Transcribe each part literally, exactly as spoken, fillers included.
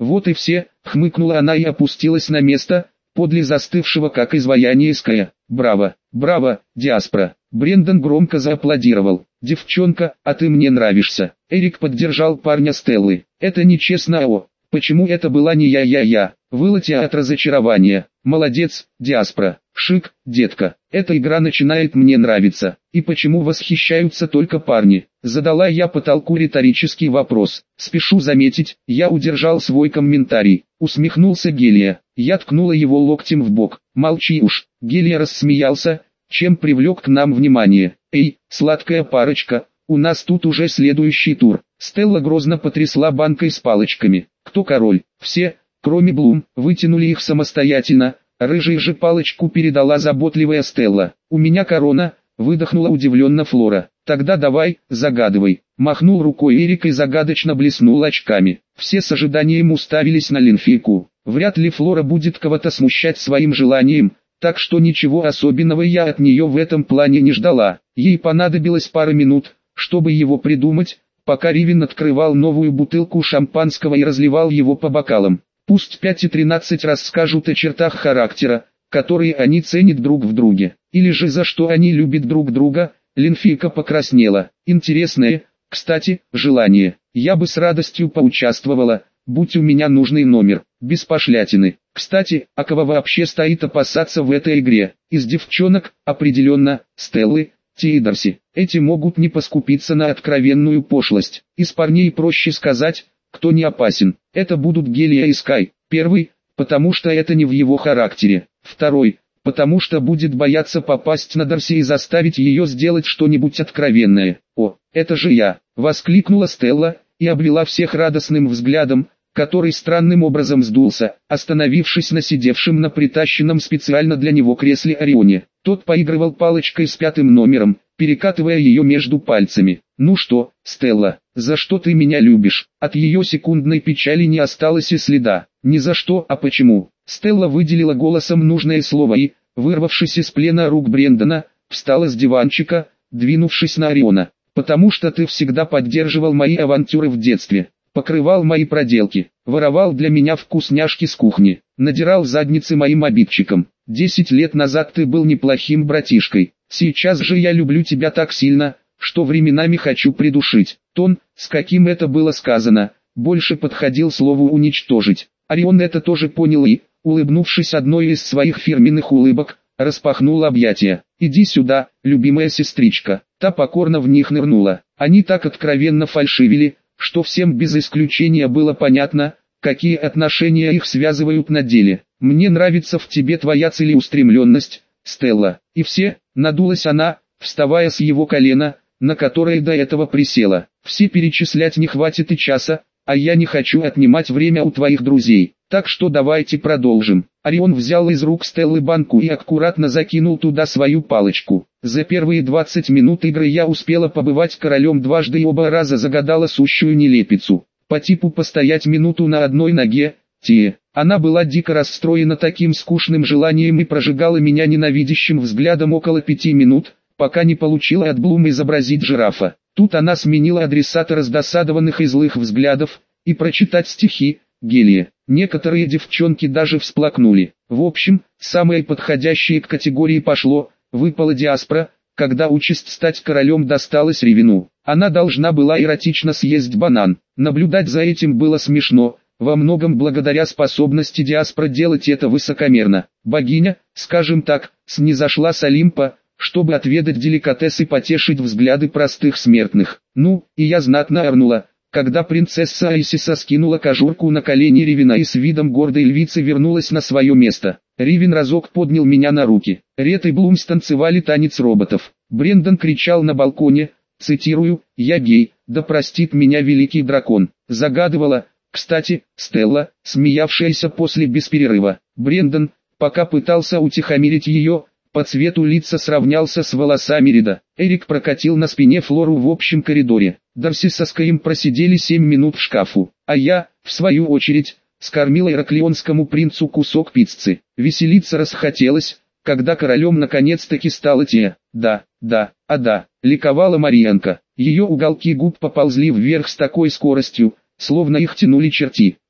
Вот и все, хмыкнула она и опустилась на место, подле застывшего как изваяние Ская. Браво, браво, Диаспора. Брендон громко зааплодировал. Девчонка, а ты мне нравишься. Эрик поддержал парня Стеллы. Это нечестно, о. Почему это была не я-я-я? Вылоти от разочарования. Молодец, Диаспора. Шик, детка. Эта игра начинает мне нравиться. И почему восхищаются только парни? Задала я потолку риторический вопрос. Спешу заметить, я удержал свой комментарий. Усмехнулся Гелия. Я ткнула его локтем в бок. Молчи уж. Гелия рассмеялся, чем привлек к нам внимание. Эй, сладкая парочка, у нас тут уже следующий тур. Стелла грозно потрясла банкой с палочками. Кто король? Все, кроме Блум, вытянули их самостоятельно. Рыжей же палочку передала заботливая Стелла. У меня корона, выдохнула удивленно Флора. Тогда давай, загадывай. Махнул рукой Эрик и загадочно блеснул очками. Все с ожиданием уставились на Линфийку. Вряд ли Флора будет кого-то смущать своим желанием, так что ничего особенного я от нее в этом плане не ждала. Ей понадобилось пара минут, чтобы его придумать, пока Ривен открывал новую бутылку шампанского и разливал его по бокалам. Пусть пять и тринадцать расскажут о чертах характера, которые они ценят друг в друге, или же за что они любят друг друга. Линфийка покраснела. Интересное, кстати, желание. Я бы с радостью поучаствовала, будь у меня нужный номер, без пошлятины. Кстати, а кого вообще стоит опасаться в этой игре? Из девчонок, определенно, Стеллы, Ти и Дарси. Эти могут не поскупиться на откровенную пошлость. Из парней проще сказать, кто не опасен. Это будут Гелия и Скай. Первый, потому что это не в его характере. Второй, потому что будет бояться попасть на Дарси и заставить ее сделать что-нибудь откровенное. О, это же я! Воскликнула Стелла и обвела всех радостным взглядом, который странным образом сдулся, остановившись на сидевшем на притащенном специально для него кресле Орионе. Тот поигрывал палочкой с пятым номером, перекатывая ее между пальцами. «Ну что, Стелла, за что ты меня любишь?» От ее секундной печали не осталось и следа. «Ни за что, а почему?» Стелла выделила голосом нужное слово и, вырвавшись из плена рук Брендона, встала с диванчика, двинувшись на Ориона. «Потому что ты всегда поддерживал мои авантюры в детстве, покрывал мои проделки, воровал для меня вкусняшки с кухни, надирал задницы моим обидчикам. Десять лет назад ты был неплохим братишкой, сейчас же я люблю тебя так сильно, что временами хочу придушить». Тон, с каким это было сказано, больше подходил слову «уничтожить». Орион это тоже понял и, улыбнувшись одной из своих фирменных улыбок, распахнул объятия. «Иди сюда, любимая сестричка». Та покорно в них нырнула. Они так откровенно фальшивили, что всем без исключения было понятно, какие отношения их связывают на деле. «Мне нравится в тебе твоя целеустремленность, Стелла». И все, надулась она, вставая с его колена, на которое до этого присела. «Все перечислять не хватит и часа, а я не хочу отнимать время у твоих друзей. Так что давайте продолжим». Орион взял из рук Стеллы банку и аккуратно закинул туда свою палочку. За первые двадцать минут игры я успела побывать королем дважды и оба раза загадала сущую нелепицу. По типу постоять минуту на одной ноге, те. Она была дико расстроена таким скучным желанием и прожигала меня ненавидящим взглядом около пяти минут, пока не получила от Блум изобразить жирафа. Тут она сменила адресата раздосадованных и злых взглядов, и прочитать стихи, Гелия. Некоторые девчонки даже всплакнули. В общем, самое подходящее к категории пошло, выпала Диаспора, когда участь стать королем досталась Ривену. Она должна была эротично съесть банан. Наблюдать за этим было смешно, во многом благодаря способности Диаспора делать это высокомерно. Богиня, скажем так, снизошла с Олимпа, чтобы отведать деликатес и потешить взгляды простых смертных. Ну, и я знатно орнула, когда принцесса Айсиса скинула кожурку на колени Ривена и с видом гордой львицы вернулась на свое место. Ривен разок поднял меня на руки. Рет и Блум станцевали танец роботов. Брендон кричал на балконе, цитирую, «Я гей, да простит меня великий дракон». Загадывала, кстати, Стелла, смеявшаяся после без перерыва. Брендон, пока пытался утихомирить ее, по цвету лица сравнялся с волосами Рида. Эрик прокатил на спине Флору в общем коридоре. Дарси со Скаем просидели семь минут в шкафу, а я, в свою очередь, скормила ираклионскому принцу кусок пиццы. Веселиться расхотелось, когда королем наконец-таки стала Тея. «Да, да, а да», — ликовала Марианка. Ее уголки губ поползли вверх с такой скоростью, словно их тянули черти.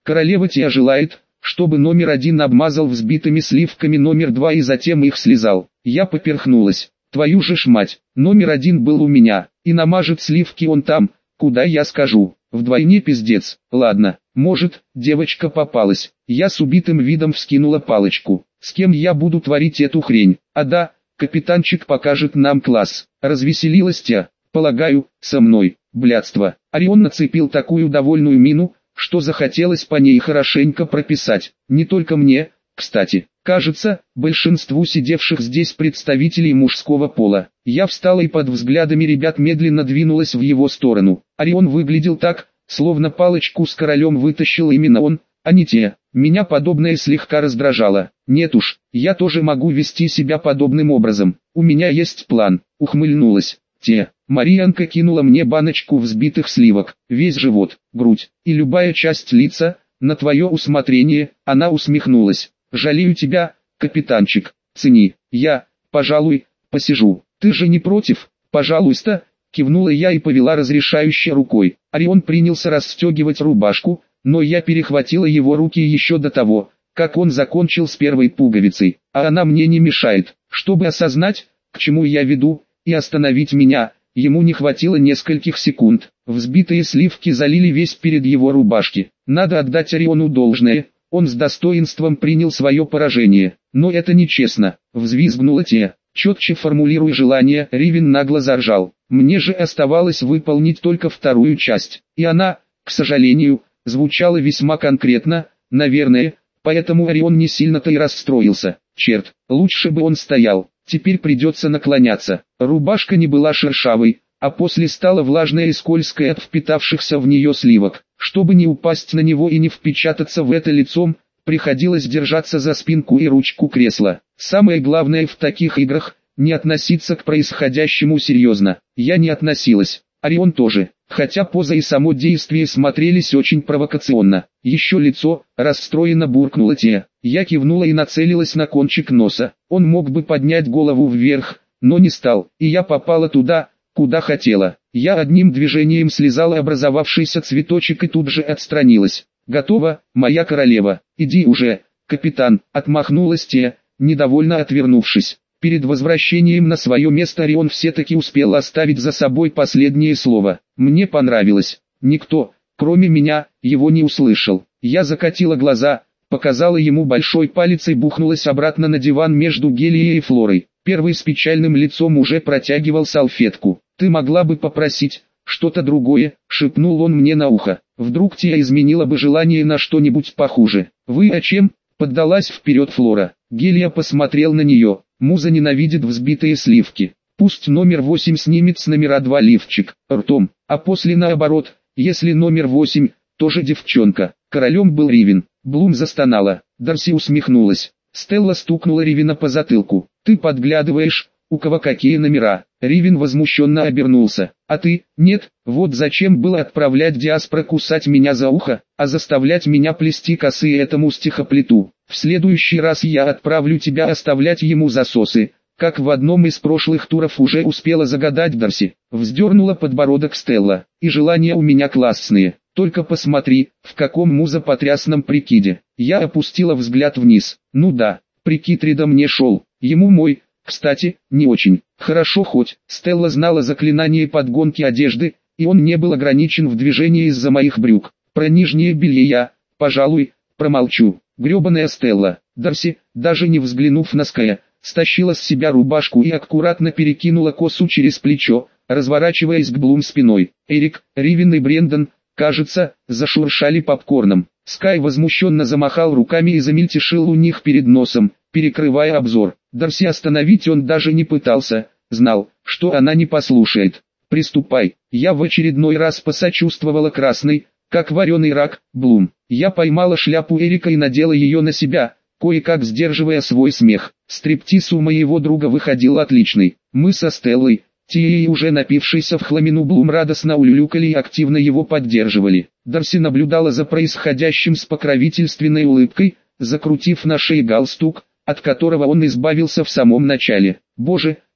Королева Тия желает, чтобы номер один обмазал взбитыми сливками номер два и затем их слезал. Я поперхнулась. Твою же ж мать, номер один был у меня, и намажет сливки он там, куда я скажу. Вдвойне пиздец. Ладно, может, девочка попалась. Я с убитым видом вскинула палочку. С кем я буду творить эту хрень? А да, капитанчик покажет нам класс. Развеселилась Тия. Полагаю, со мной. Блядство. Орион нацепил такую довольную мину, что захотелось по ней хорошенько прописать. Не только мне, кстати. Кажется, большинству сидевших здесь представителей мужского пола. Я встала и под взглядами ребят медленно двинулась в его сторону. Орион выглядел так, словно палочку с королем вытащил именно он, а не те. Меня подобное слегка раздражало. Нет уж, я тоже могу вести себя подобным образом. У меня есть план. Ухмыльнулась. Те. Марианка кинула мне баночку взбитых сливок. Весь живот, грудь и любая часть лица, на твое усмотрение. Она усмехнулась. Жалею тебя, капитанчик. Цени. Я, пожалуй, посижу. Ты же не против? Пожалуйста. Кивнула я и повела разрешающей рукой. Орион принялся расстегивать рубашку, но я перехватила его руки еще до того, как он закончил с первой пуговицей. А она мне не мешает. Чтобы осознать, к чему я веду, и остановить меня, ему не хватило нескольких секунд. Взбитые сливки залили весь перед его рубашки. Надо отдать Ориону должное. Он с достоинством принял свое поражение. Но это нечестно. Взвизгнула Тия. Четче формулируя желание, Ривен нагло заржал. Мне же оставалось выполнить только вторую часть. И она, к сожалению, звучала весьма конкретно, наверное, поэтому Орион не сильно-то и расстроился. Черт, лучше бы он стоял. Теперь придется наклоняться. Рубашка не была шершавой, а после стала влажная и скользкая от впитавшихся в нее сливок. Чтобы не упасть на него и не впечататься в это лицом, приходилось держаться за спинку и ручку кресла. Самое главное в таких играх – не относиться к происходящему серьезно. Я не относилась, Орион тоже, хотя поза и само действие смотрелись очень провокационно. Еще лицо, расстроенно буркнула Тия. Я кивнула и нацелилась на кончик носа. Он мог бы поднять голову вверх, но не стал, и я попала туда, куда хотела. Я одним движением слезала образовавшийся цветочек и тут же отстранилась. «Готово, моя королева, иди уже, капитан», отмахнулась Тия, недовольно отвернувшись. Перед возвращением на свое место Орион все-таки успел оставить за собой последнее слово. Мне понравилось. Никто, кроме меня, его не услышал. Я закатила глаза, показала ему большой палец и бухнулась обратно на диван между Гелией и Флорой. Первый с печальным лицом уже протягивал салфетку. «Ты могла бы попросить что-то другое», — шепнул он мне на ухо. «Вдруг Тия изменила бы желание на что-нибудь похуже». «Вы о чем?» — поддалась вперед Флора. Гелия посмотрел на нее. Муза ненавидит взбитые сливки. Пусть номер восемь снимет с номера два лифчик, ртом, а после наоборот, если номер восемь, тоже девчонка. Королем был Ривен. Блум застонала. Дарси усмехнулась. Стелла стукнула Ривена по затылку. «Ты подглядываешь, у кого какие номера?» Ривен возмущенно обернулся. «А ты? Нет, вот зачем было отправлять Диаспора кусать меня за ухо, а заставлять меня плести косы этому стихоплету. В следующий раз я отправлю тебя оставлять ему засосы, как в одном из прошлых туров уже успела загадать Дарси». Вздернула подбородок Стелла. «И желания у меня классные. Только посмотри, в каком музопотрясном прикиде». Я опустила взгляд вниз. Ну да, прикид Рида мне шел. Ему мой, кстати, не очень. Хорошо хоть Стелла знала заклинание подгонки одежды, и он не был ограничен в движении из-за моих брюк. Про нижнее белье я, пожалуй, промолчу. Гребаная Стелла. Дарси, даже не взглянув на Ская, стащила с себя рубашку и аккуратно перекинула косу через плечо, разворачиваясь к Блум спиной. Эрик, Ривен и Брендон, кажется, зашуршали попкорном. Скай возмущенно замахал руками и замельтешил у них перед носом, перекрывая обзор. Дарси остановить он даже не пытался, знал, что она не послушает. «Приступай». Я в очередной раз посочувствовала красной, как вареный рак, Блум. Я поймала шляпу Эрика и надела ее на себя, кое-как сдерживая свой смех. Стриптиз у моего друга выходил отличный. Мы со Стеллой, Тией уже напившейся в хламину Блум радостно улюлюкали и активно его поддерживали. Дарси наблюдала за происходящим с покровительственной улыбкой, закрутив на шее галстук, от которого он избавился в самом начале. «Боже,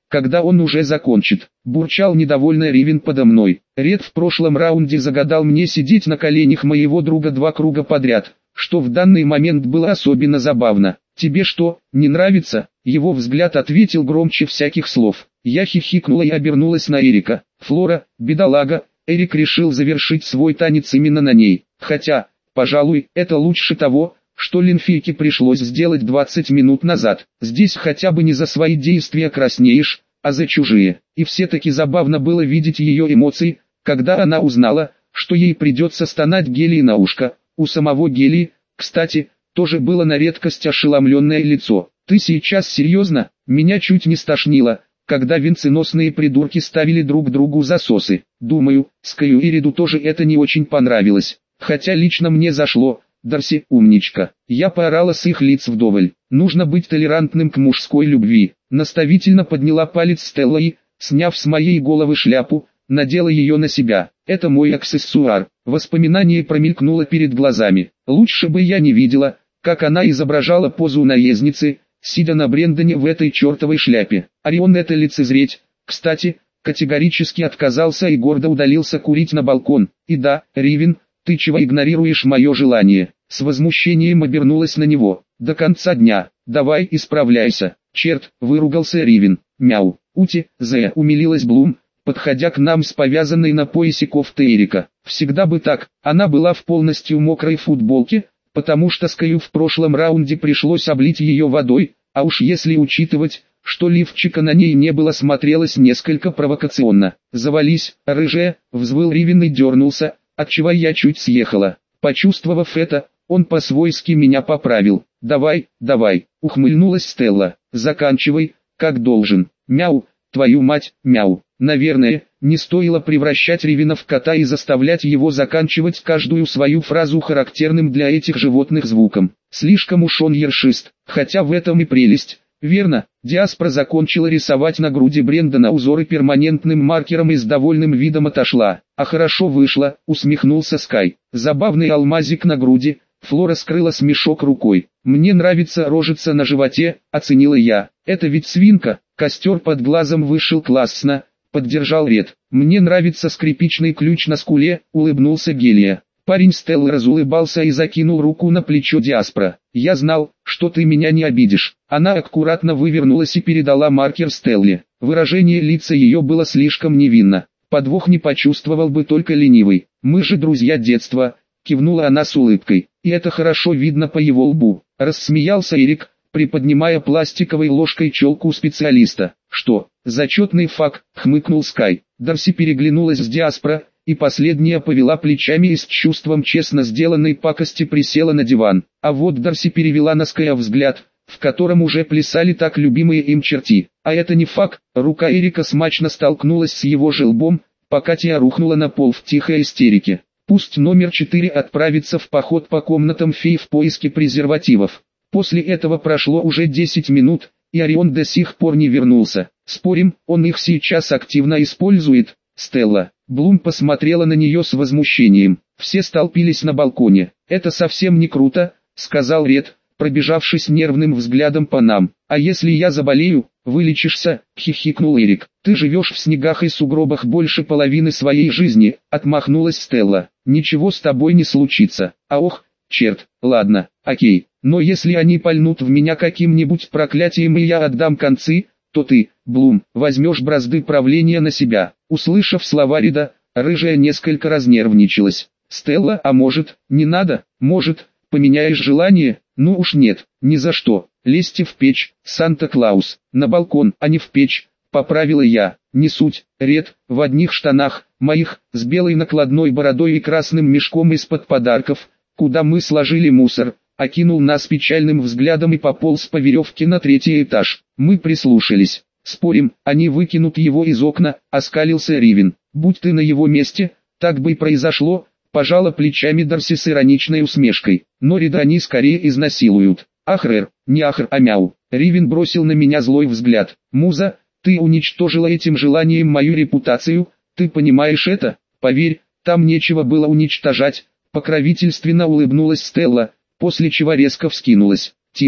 когда он уже закончит. Бурчал недовольно Ривен подо мной. Ред в прошлом раунде загадал мне сидеть на коленях моего друга два круга подряд, что в данный момент было особенно забавно. «Тебе что, не нравится?» Его взгляд ответил громче всяких слов. Я хихикнула и обернулась на Эрика. «Флора, бедолага». Эрик решил завершить свой танец именно на ней. Хотя, пожалуй, это лучше того, что Линфийке пришлось сделать двадцать минут назад. Здесь хотя бы не за свои действия краснеешь, а за чужие. И все-таки забавно было видеть ее эмоции, когда она узнала, что ей придется стонать Гелии на ушко. У самого Гелии, кстати, тоже было на редкость ошеломленное лицо. «Ты сейчас серьезно?» Меня чуть не стошнило, когда венценосные придурки ставили друг другу засосы. Думаю, Скаю и Реду тоже это не очень понравилось. Хотя лично мне зашло. Дарси, умничка. Я поорала с их лиц вдоволь. Нужно быть толерантным к мужской любви. Наставительно подняла палец Стелла и, сняв с моей головы шляпу, надела ее на себя. Это мой аксессуар. Воспоминание промелькнуло перед глазами. Лучше бы я не видела, как она изображала позу наездницы, сидя на Брендоне в этой чертовой шляпе. Орион это лицезреть, кстати, категорически отказался и гордо удалился курить на балкон. И да, Ривен, ты чего игнорируешь мое желание? С возмущением обернулась на него. До конца дня. Давай исправляйся. Черт, выругался Ривен. Мяу. Ути, Зе, умилилась Блум, подходя к нам с повязанной на поясе кофтой Эрика. Всегда бы так. Она была в полностью мокрой футболке, потому что Скаю в прошлом раунде пришлось облить ее водой, а уж если учитывать, что лифчика на ней не было, смотрелось несколько провокационно. «Завались, рыжая!» — взвыл Ривен и дернулся, отчего я чуть съехала. Почувствовав это, он по-свойски меня поправил. «Давай, давай!» — ухмыльнулась Стелла. «Заканчивай, как должен. Мяу, твою мать, мяу!» Наверное, не стоило превращать Ривена в кота и заставлять его заканчивать каждую свою фразу характерным для этих животных звуком. Слишком уж он ершист, хотя в этом и прелесть. Верно, Диаспора закончила рисовать на груди Брендона узоры перманентным маркером и с довольным видом отошла. «А хорошо вышло», — усмехнулся Скай. «Забавный алмазик на груди». Флора скрыла смешок рукой. «Мне нравится рожица на животе», — оценила я. «Это ведь свинка». Костер под глазом вышел классно, поддержал Ред. «Мне нравится скрипичный ключ на скуле», — улыбнулся Гелия. Парень Стеллы разулыбался и закинул руку на плечо Диаспора. «Я знал, что ты меня не обидишь». Она аккуратно вывернулась и передала маркер Стелле. Выражение лица ее было слишком невинно. Подвох не почувствовал бы только ленивый. «Мы же друзья детства», — кивнула она с улыбкой. «И это хорошо видно по его лбу». Рассмеялся Эрик, приподнимая пластиковой ложкой челку специалиста. «Что, зачетный факт?» — хмыкнул Скай. Дарси переглянулась с Диаспора, и последняя повела плечами и с чувством честно сделанной пакости присела на диван. А вот Дарси перевела на Ская взгляд, в котором уже плясали так любимые им черти. А это не факт. Рука Эрика смачно столкнулась с его же лбом, пока Тия рухнула на пол в тихой истерике. Пусть номер четыре отправится в поход по комнатам фей в поиске презервативов. После этого прошло уже десять минут, и Орион до сих пор не вернулся. Спорим, он их сейчас активно использует? Стелла. Блум посмотрела на нее с возмущением. Все столпились на балконе. «Это совсем не круто», — сказал Ред, пробежавшись нервным взглядом по нам. «А если я заболею, вылечишься?» — хихикнул Эрик. «Ты живешь в снегах и сугробах больше половины своей жизни», — отмахнулась Стелла. «Ничего с тобой не случится». «А ох, черт, ладно, окей. Но если они пальнут в меня каким-нибудь проклятием и я отдам концы, то ты, Блум, возьмешь бразды правления на себя». Услышав слова Реда, рыжая несколько разнервничалась. «Стелла, а может, не надо? Может, поменяешь желание?» «Ну уж нет, ни за что. Лезьте в печь, Санта-Клаус, на балкон, а не в печь», — поправила я. «Не суть, Ред, в одних штанах, моих, с белой накладной бородой и красным мешком из-под подарков, куда мы сложили мусор», окинул нас печальным взглядом и пополз по веревке на третий этаж. Мы прислушались. «Спорим, они выкинут его из окна», — оскалился Ривен. «Будь ты на его месте, так бы и произошло», — пожала плечами Дарси с ироничной усмешкой. «Но Реда они скорее изнасилуют». «Ахрер, не ахр, а мяу». Ривен бросил на меня злой взгляд. «Муза, ты уничтожила этим желанием мою репутацию, ты понимаешь это? Поверь, там нечего было уничтожать», — покровительственно улыбнулась Стелла, после чего резко вскинулась. «Тихо,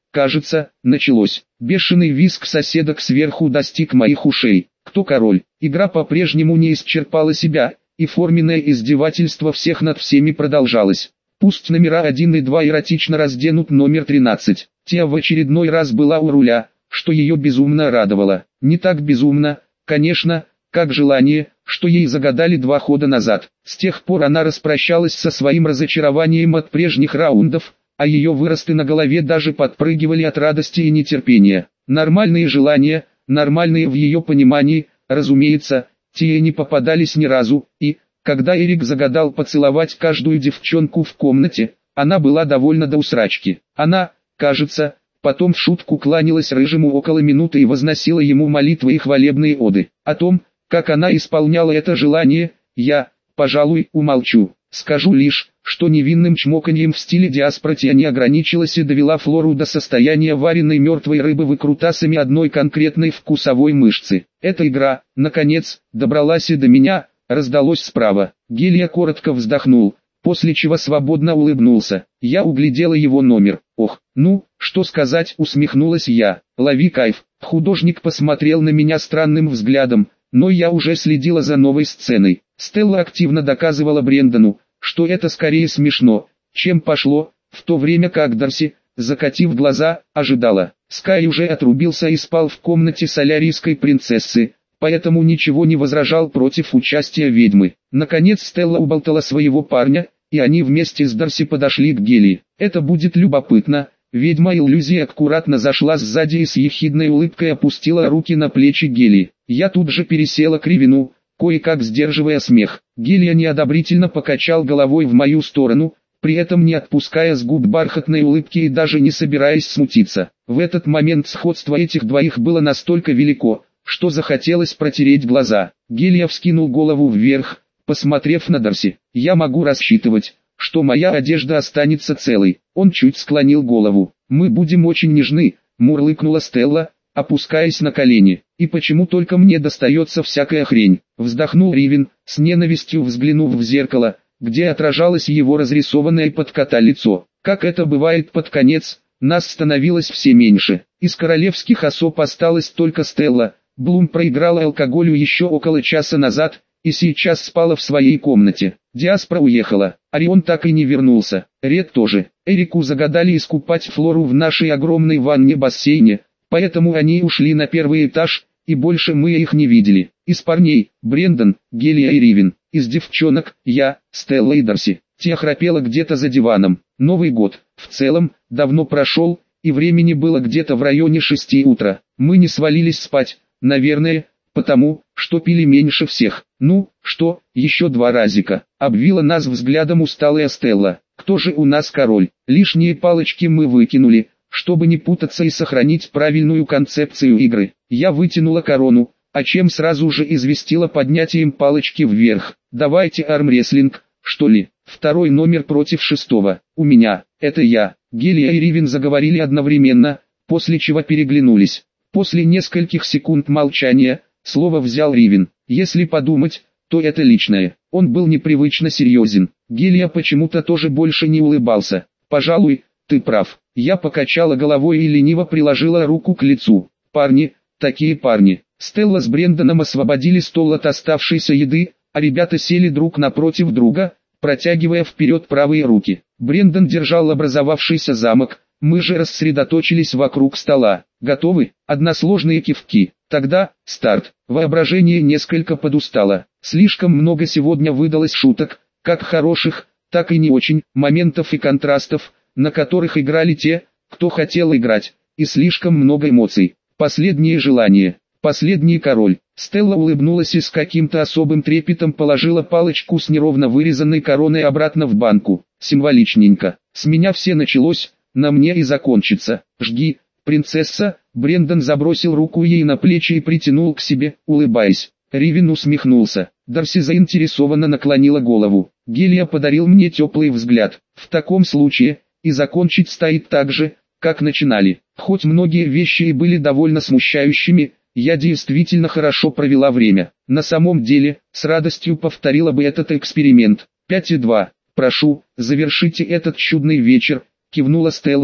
кажется, началось. Бешеный визг соседок сверху достиг моих ушей. Кто король? Игра по-прежнему не исчерпала себя, и форменное издевательство всех над всеми продолжалось. Пусть номера один и два эротично разденут номер тринадцать. Тия в очередной раз была у руля, что ее безумно радовало. Не так безумно, конечно, как желание, что ей загадали два хода назад. С тех пор она распрощалась со своим разочарованием от прежних раундов, а ее выросты на голове даже подпрыгивали от радости и нетерпения. Нормальные желания, нормальные в ее понимании, разумеется, те не попадались ни разу, и, когда Эрик загадал поцеловать каждую девчонку в комнате, она была довольна до усрачки. Она, кажется, потом в шутку кланялась рыжему около минуты и возносила ему молитвы и хвалебные оды. О том, как она исполняла это желание, я, пожалуй, умолчу. Скажу лишь, что невинным чмоканьем в стиле диаспорти не ограничилась и довела Флору до состояния вареной мертвой рыбы выкрутасами одной конкретной вкусовой мышцы. Эта игра, наконец, добралась и до меня, раздалось справа. Гелия коротко вздохнул, после чего свободно улыбнулся. Я углядела его номер. Ох, ну, что сказать, усмехнулась я. Лови кайф. Художник посмотрел на меня странным взглядом, но я уже следила за новой сценой. Стелла активно доказывала Брендону, что это скорее смешно, чем пошло, в то время как Дарси, закатив глаза, ожидала. Скай уже отрубился и спал в комнате солярийской принцессы, поэтому ничего не возражал против участия ведьмы. Наконец Стелла уболтала своего парня, и они вместе с Дарси подошли к Гелии. Это будет любопытно. Ведьма иллюзии аккуратно зашла сзади и с ехидной улыбкой опустила руки на плечи Гелии. Я тут же пересела к Ривину, кое-как сдерживая смех. Гелия неодобрительно покачал головой в мою сторону, при этом не отпуская с губ бархатной улыбки и даже не собираясь смутиться. В этот момент сходство этих двоих было настолько велико, что захотелось протереть глаза. Гелия вскинул голову вверх, посмотрев на Дарси. «Я могу рассчитывать, что моя одежда останется целой». Он чуть склонил голову. «Мы будем очень нежны», — мурлыкнула Стелла, опускаясь на колени. «И почему только мне достается всякая хрень?» Вздохнул Ривин, с ненавистью взглянув в зеркало, где отражалось его разрисованное под кота лицо. Как это бывает под конец, нас становилось все меньше. Из королевских особ осталась только Стелла. Блум проиграла алкоголю еще около часа назад, и сейчас спала в своей комнате. Диаспора уехала, Орион так и не вернулся. Ред тоже. Эрику загадали искупать Флору в нашей огромной ванне-бассейне, поэтому они ушли на первый этаж, и больше мы их не видели. Из парней – Брендон, Гелия и Ривин. Из девчонок – я, Стелла и Дарси. Тия храпела где-то за диваном. Новый год, в целом, давно прошел, и времени было где-то в районе шести утра. Мы не свалились спать, наверное, потому, что пили меньше всех. «Ну, что, еще два разика?» — обвила нас взглядом усталая Стелла. «Кто же у нас король?» Лишние палочки мы выкинули, чтобы не путаться и сохранить правильную концепцию игры. Я вытянула корону, а чем сразу же известила поднятием палочки вверх. «Давайте армрестлинг, что ли?» Второй номер против шестого. «У меня, это я». Гелия и Ривин заговорили одновременно, после чего переглянулись. После нескольких секунд молчания, слово взял Ривин. Если подумать, то это личное. Он был непривычно серьезен. Гелия почему-то тоже больше не улыбался. «Пожалуй, ты прав». Я покачала головой и лениво приложила руку к лицу. «Парни, такие парни». Стелла с Брендоном освободили стол от оставшейся еды, а ребята сели друг напротив друга, протягивая вперед правые руки. Брендон держал образовавшийся замок, мы же рассредоточились вокруг стола. «Готовы?» Односложные кивки. Тогда, старт. Воображение несколько подустало. Слишком много сегодня выдалось шуток, как хороших, так и не очень, моментов и контрастов, на которых играли те, кто хотел играть, и слишком много эмоций. Последнее желание. Последний король. Стелла улыбнулась и с каким-то особым трепетом положила палочку с неровно вырезанной короной обратно в банку. Символичненько. С меня все началось, на мне и закончится. Жги, принцесса. Брендон забросил руку ей на плечи и притянул к себе, улыбаясь. Ривин усмехнулся. Дарси заинтересованно наклонила голову. Гелия подарил мне теплый взгляд. В таком случае, и закончить стоит так же, как начинали. Хоть многие вещи и были довольно смущающими, я действительно хорошо провела время. На самом деле, с радостью повторила бы этот эксперимент. пять и два. «Прошу, завершите этот чудный вечер», — кивнула Стелла,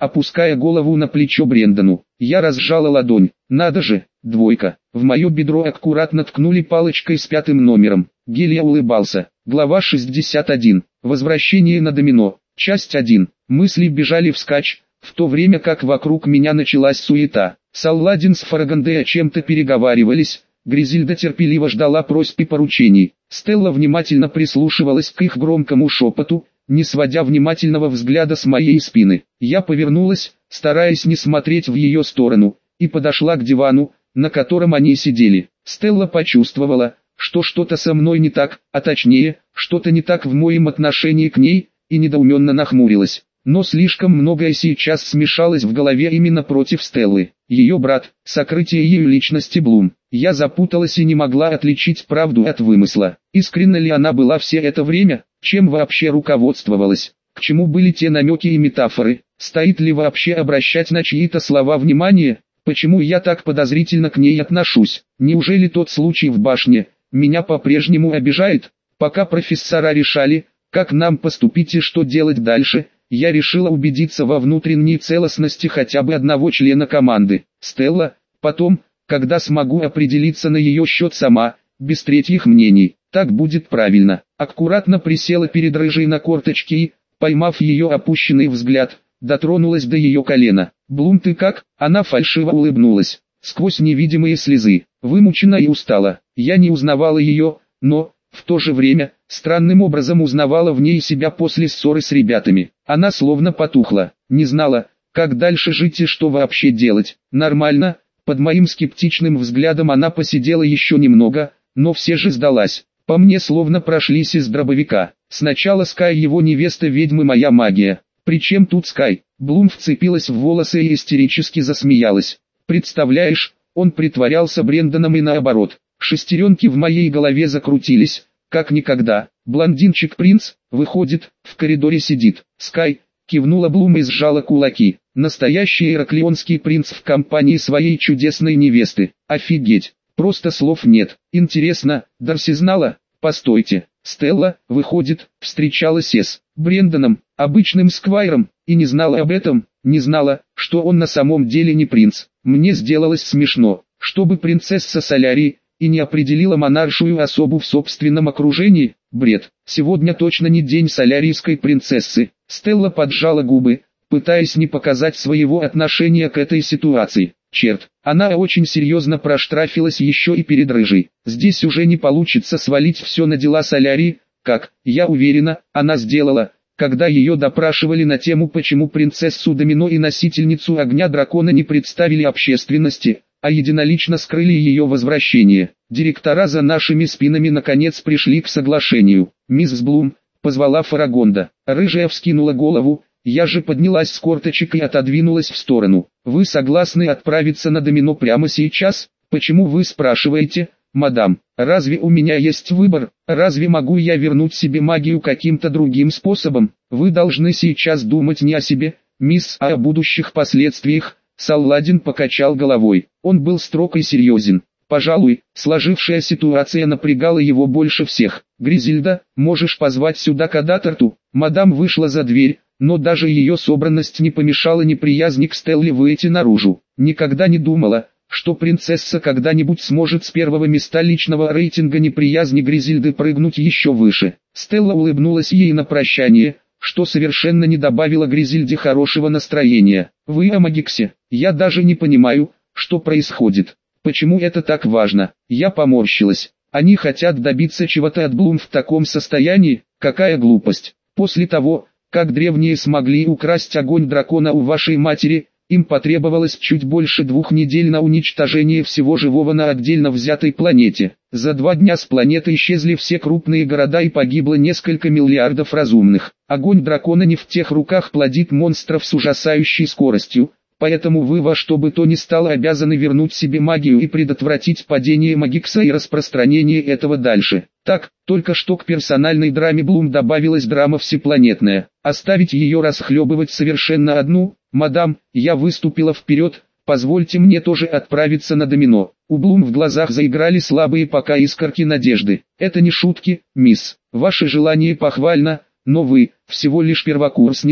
опуская голову на плечо Брендану. Я разжала ладонь. Надо же, двойка. В мое бедро аккуратно ткнули палочкой с пятым номером. Гелия улыбался. Глава шестьдесят один. Возвращение на домино. Часть один. Мысли бежали вскачь, в то время как вокруг меня началась суета. Салладин с Фарагандой о чем-то переговаривались. Гризильда терпеливо ждала просьб и поручений. Стелла внимательно прислушивалась к их громкому шепоту, не сводя внимательного взгляда с моей спины. Я повернулась, стараясь не смотреть в ее сторону, и подошла к дивану, на котором они сидели. Стелла почувствовала, что что-то со мной не так, а точнее, что-то не так в моем отношении к ней, и недоуменно нахмурилась. Но слишком многое сейчас смешалось в голове именно против Стеллы. Ее брат, сокрытие ее личности Блум. Я запуталась и не могла отличить правду от вымысла. Искренна ли она была все это время? Чем вообще руководствовалась? К чему были те намеки и метафоры? Стоит ли вообще обращать на чьи-то слова внимание? Почему я так подозрительно к ней отношусь? Неужели тот случай в башне меня по-прежнему обижает? Пока профессора решали, как нам поступить и что делать дальше, я решила убедиться во внутренней целостности хотя бы одного члена команды. Стелла, потом, когда смогу определиться на ее счет сама, без третьих мнений. Так будет правильно. Аккуратно присела перед рыжей на корточки и, поймав ее опущенный взгляд, дотронулась до ее колена. «Блум, ты как?» Она фальшиво улыбнулась, сквозь невидимые слезы, вымучена и устала. Я не узнавала ее, но, в то же время, странным образом узнавала в ней себя после ссоры с ребятами. Она словно потухла, не знала, как дальше жить и что вообще делать. Нормально, под моим скептичным взглядом она посидела еще немного, но все же сдалась. По мне словно прошлись из дробовика. Сначала Скай, его невеста ведьмы, моя магия. Причем тут Скай? Блум вцепилась в волосы и истерически засмеялась. Представляешь, он притворялся Бренданом и наоборот. Шестеренки в моей голове закрутились, как никогда. Блондинчик-принц, выходит, в коридоре сидит. Скай, кивнула Блум и сжала кулаки. Настоящий ираклионский принц в компании своей чудесной невесты. Офигеть, просто слов нет. Интересно, Дарси знала? Постойте, Стелла, выходит, встречалась с Бренданом, обычным сквайром, и не знала об этом, не знала, что он на самом деле не принц. Мне сделалось смешно, чтобы принцесса Солярии и не определила монаршую особу в собственном окружении. Бред. Сегодня точно не день солярийской принцессы. Стелла поджала губы, пытаясь не показать своего отношения к этой ситуации. Черт, она очень серьезно проштрафилась еще и перед рыжей. Здесь уже не получится свалить все на дела Солярии, как, я уверена, она сделала, когда ее допрашивали на тему, почему принцессу Домино и носительницу огня дракона не представили общественности, а единолично скрыли ее возвращение. Директора за нашими спинами наконец пришли к соглашению. «Мисс Блум», — позвала Фарагонда. Рыжая вскинула голову, я же поднялась с корточек и отодвинулась в сторону. «Вы согласны отправиться на домино прямо сейчас? Почему вы спрашиваете, мадам? Разве у меня есть выбор? Разве могу я вернуть себе магию каким-то другим способом? Вы должны сейчас думать не о себе, мисс, а о будущих последствиях». Салладин покачал головой. Он был строг и серьезен. Пожалуй, сложившая ситуация напрягала его больше всех. «Гризильда, можешь позвать сюда Кадатарту?» Мадам вышла за дверь, но даже ее собранность не помешала неприязни к Стелле выйти наружу. Никогда не думала, что принцесса когда-нибудь сможет с первого места личного рейтинга неприязни Гризильды прыгнуть еще выше. Стелла улыбнулась ей на прощание, что совершенно не добавило Гризильде хорошего настроения. «Вы о Магиксе? Я даже не понимаю, что происходит. Почему это так важно?» Я поморщилась. «Они хотят добиться чего-то от Блум в таком состоянии? Какая глупость. После того, как древние смогли украсть огонь дракона у вашей матери, им потребовалось чуть больше двух недель на уничтожение всего живого на отдельно взятой планете. За два дня с планеты исчезли все крупные города и погибло несколько миллиардов разумных. Огонь дракона не в тех руках плодит монстров с ужасающей скоростью, поэтому вы во что бы то ни стало обязаны вернуть себе магию и предотвратить падение Магикса и распространение этого дальше. Так, только что к персональной драме Блум добавилась драма всепланетная. Оставить ее расхлебывать совершенно одну? Мадам, я выступила вперед, позвольте мне тоже отправиться на домино. У Блум в глазах заиграли слабые пока искорки надежды. Это не шутки, мисс. Ваше желание похвально, но вы, всего лишь первокурсница,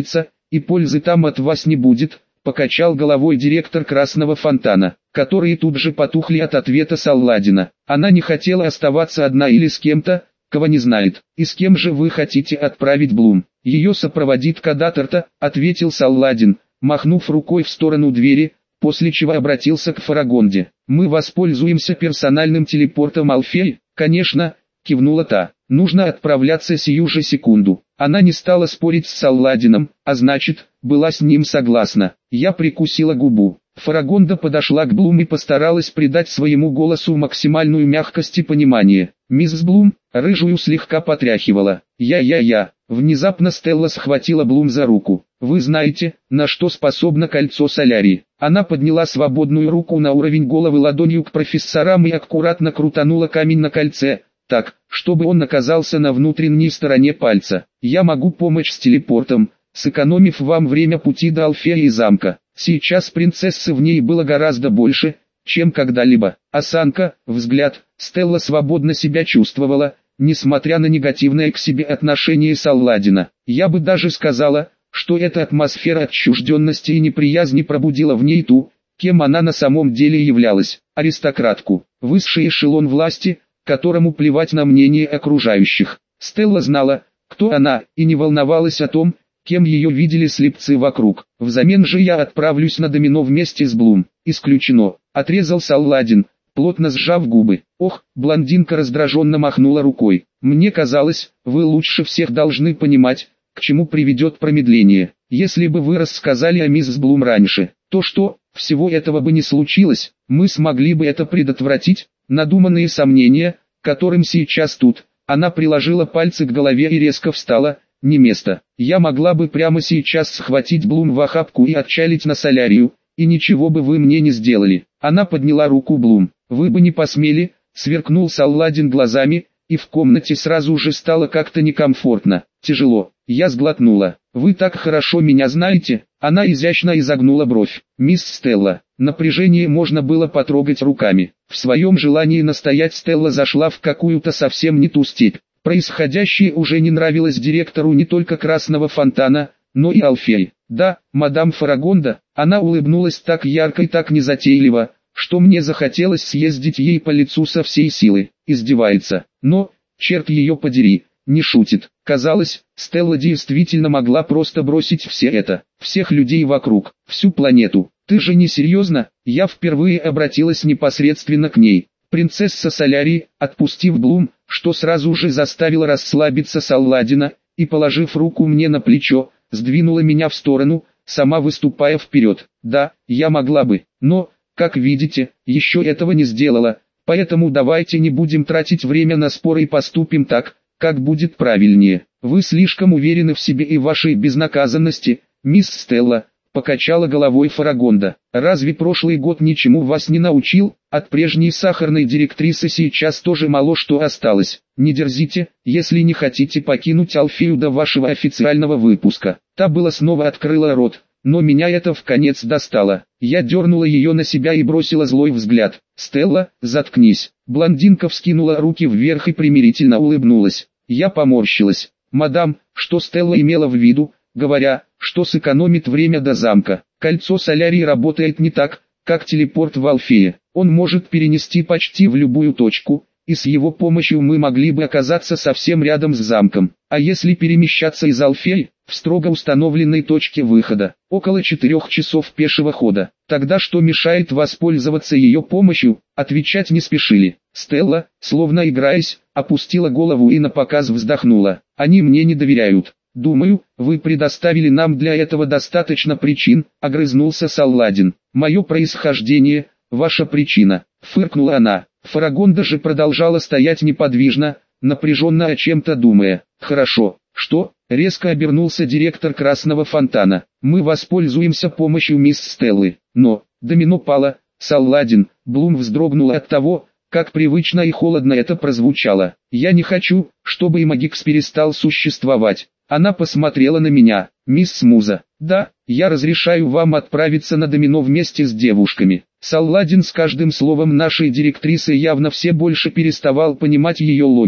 и пользы там от вас не будет, покачал головой директор Красного Фонтана, которые тут же потухли от ответа Салладина. Она не хотела оставаться одна или с кем-то, кого не знает. И с кем же вы хотите отправить Блум? Ее сопроводит Кадатарта, ответил Салладин, махнув рукой в сторону двери, после чего обратился к Фарагонде. Мы воспользуемся персональным телепортом Алфей? Конечно, кивнула та. Нужно отправляться сию же секунду. Она не стала спорить с Салладином, а значит, была с ним согласна. Я прикусила губу. Фарагонда подошла к Блум и постаралась придать своему голосу максимальную мягкость и понимание. Мисс Блум, рыжую слегка потряхивала. Я-я-я. Внезапно Стелла схватила Блум за руку. Вы знаете, на что способно кольцо Солярии? Она подняла свободную руку на уровень головы ладонью к профессорам и аккуратно крутанула камень на кольце, так, чтобы он оказался на внутренней стороне пальца. Я могу помочь с телепортом, сэкономив вам время пути до Алфея и замка. Сейчас принцессы в ней было гораздо больше, чем когда-либо. Осанка, взгляд, Стелла свободно себя чувствовала, несмотря на негативное к себе отношение Салладина. Я бы даже сказала, что эта атмосфера отчужденности и неприязни пробудила в ней ту, кем она на самом деле являлась, аристократку, высший эшелон власти, которому плевать на мнение окружающих. Стелла знала, кто она, и не волновалась о том, кем ее видели слепцы вокруг. Взамен же я отправлюсь на домино вместе с Блум. Исключено, отрезал Салладин, плотно сжав губы. Ох, блондинка раздраженно махнула рукой. Мне казалось, вы лучше всех должны понимать, к чему приведет промедление. Если бы вы рассказали о мисс Блум раньше, то что, всего этого бы не случилось, мы смогли бы это предотвратить. Надуманные сомнения, которым сейчас тут, она приложила пальцы к голове и резко встала, не место. Я могла бы прямо сейчас схватить Блум в охапку и отчалить на Солярию, и ничего бы вы мне не сделали. Она подняла руку Блум. Вы бы не посмели, сверкнул Салладин глазами, и в комнате сразу же стало как-то некомфортно, тяжело. Я сглотнула. Вы так хорошо меня знаете. Она изящно изогнула бровь. Мисс Стелла. Напряжение можно было потрогать руками. В своем желании настоять Стелла зашла в какую-то совсем не ту степь. Происходящее уже не нравилось директору не только Красного Фонтана, но и Алфей. Да, мадам Фарагонда, она улыбнулась так ярко и так незатейливо, что мне захотелось съездить ей по лицу со всей силы. Издевается. Но, черт ее подери, не шутит. Казалось, Стелла действительно могла просто бросить все это, всех людей вокруг, всю планету. Ты же не серьезно? Я впервые обратилась непосредственно к ней. Принцесса Солярии, отпустив Блум, что сразу же заставило расслабиться Салладина, и положив руку мне на плечо, сдвинула меня в сторону, сама выступая вперед. Да, я могла бы, но, как видите, еще этого не сделала, поэтому давайте не будем тратить время на споры и поступим так, как будет правильнее. Вы слишком уверены в себе и вашей безнаказанности, мисс Стелла, покачала головой Фарагонда. Разве прошлый год ничему вас не научил? От прежней сахарной директрисы сейчас тоже мало что осталось. Не дерзите, если не хотите покинуть Алфею до вашего официального выпуска. Та была снова открыла рот, но меня это вконец достало. Я дернула ее на себя и бросила злой взгляд. Стелла, заткнись. Блондинка вскинула руки вверх и примирительно улыбнулась. Я поморщилась. Мадам, что Стелла имела в виду, говоря, что сэкономит время до замка? Кольцо Солярии работает не так, как телепорт в Алфее. Он может перенести почти в любую точку, и с его помощью мы могли бы оказаться совсем рядом с замком. А если перемещаться из Алфеи, в строго установленной точке выхода, около четырех часов пешего хода, тогда что мешает воспользоваться ее помощью? Отвечать не спешили. Стелла, словно играясь, опустила голову и напоказ вздохнула. Они мне не доверяют. Думаю, вы предоставили нам для этого достаточно причин, огрызнулся Салладин. Мое происхождение, ваша причина, фыркнула она. Фарагонда же продолжала стоять неподвижно, напряженно о чем-то думая. Хорошо, что? Резко обернулся директор Красного Фонтана. Мы воспользуемся помощью мисс Стеллы. Но, домино пало. Салладин, Блум вздрогнула от того, как привычно и холодно это прозвучало. Я не хочу, чтобы Имагикс перестал существовать. Она посмотрела на меня. Мисс Муза, да, я разрешаю вам отправиться на домино вместе с девушками. Салладин с каждым словом нашей директрисы явно все больше переставал понимать ее логику.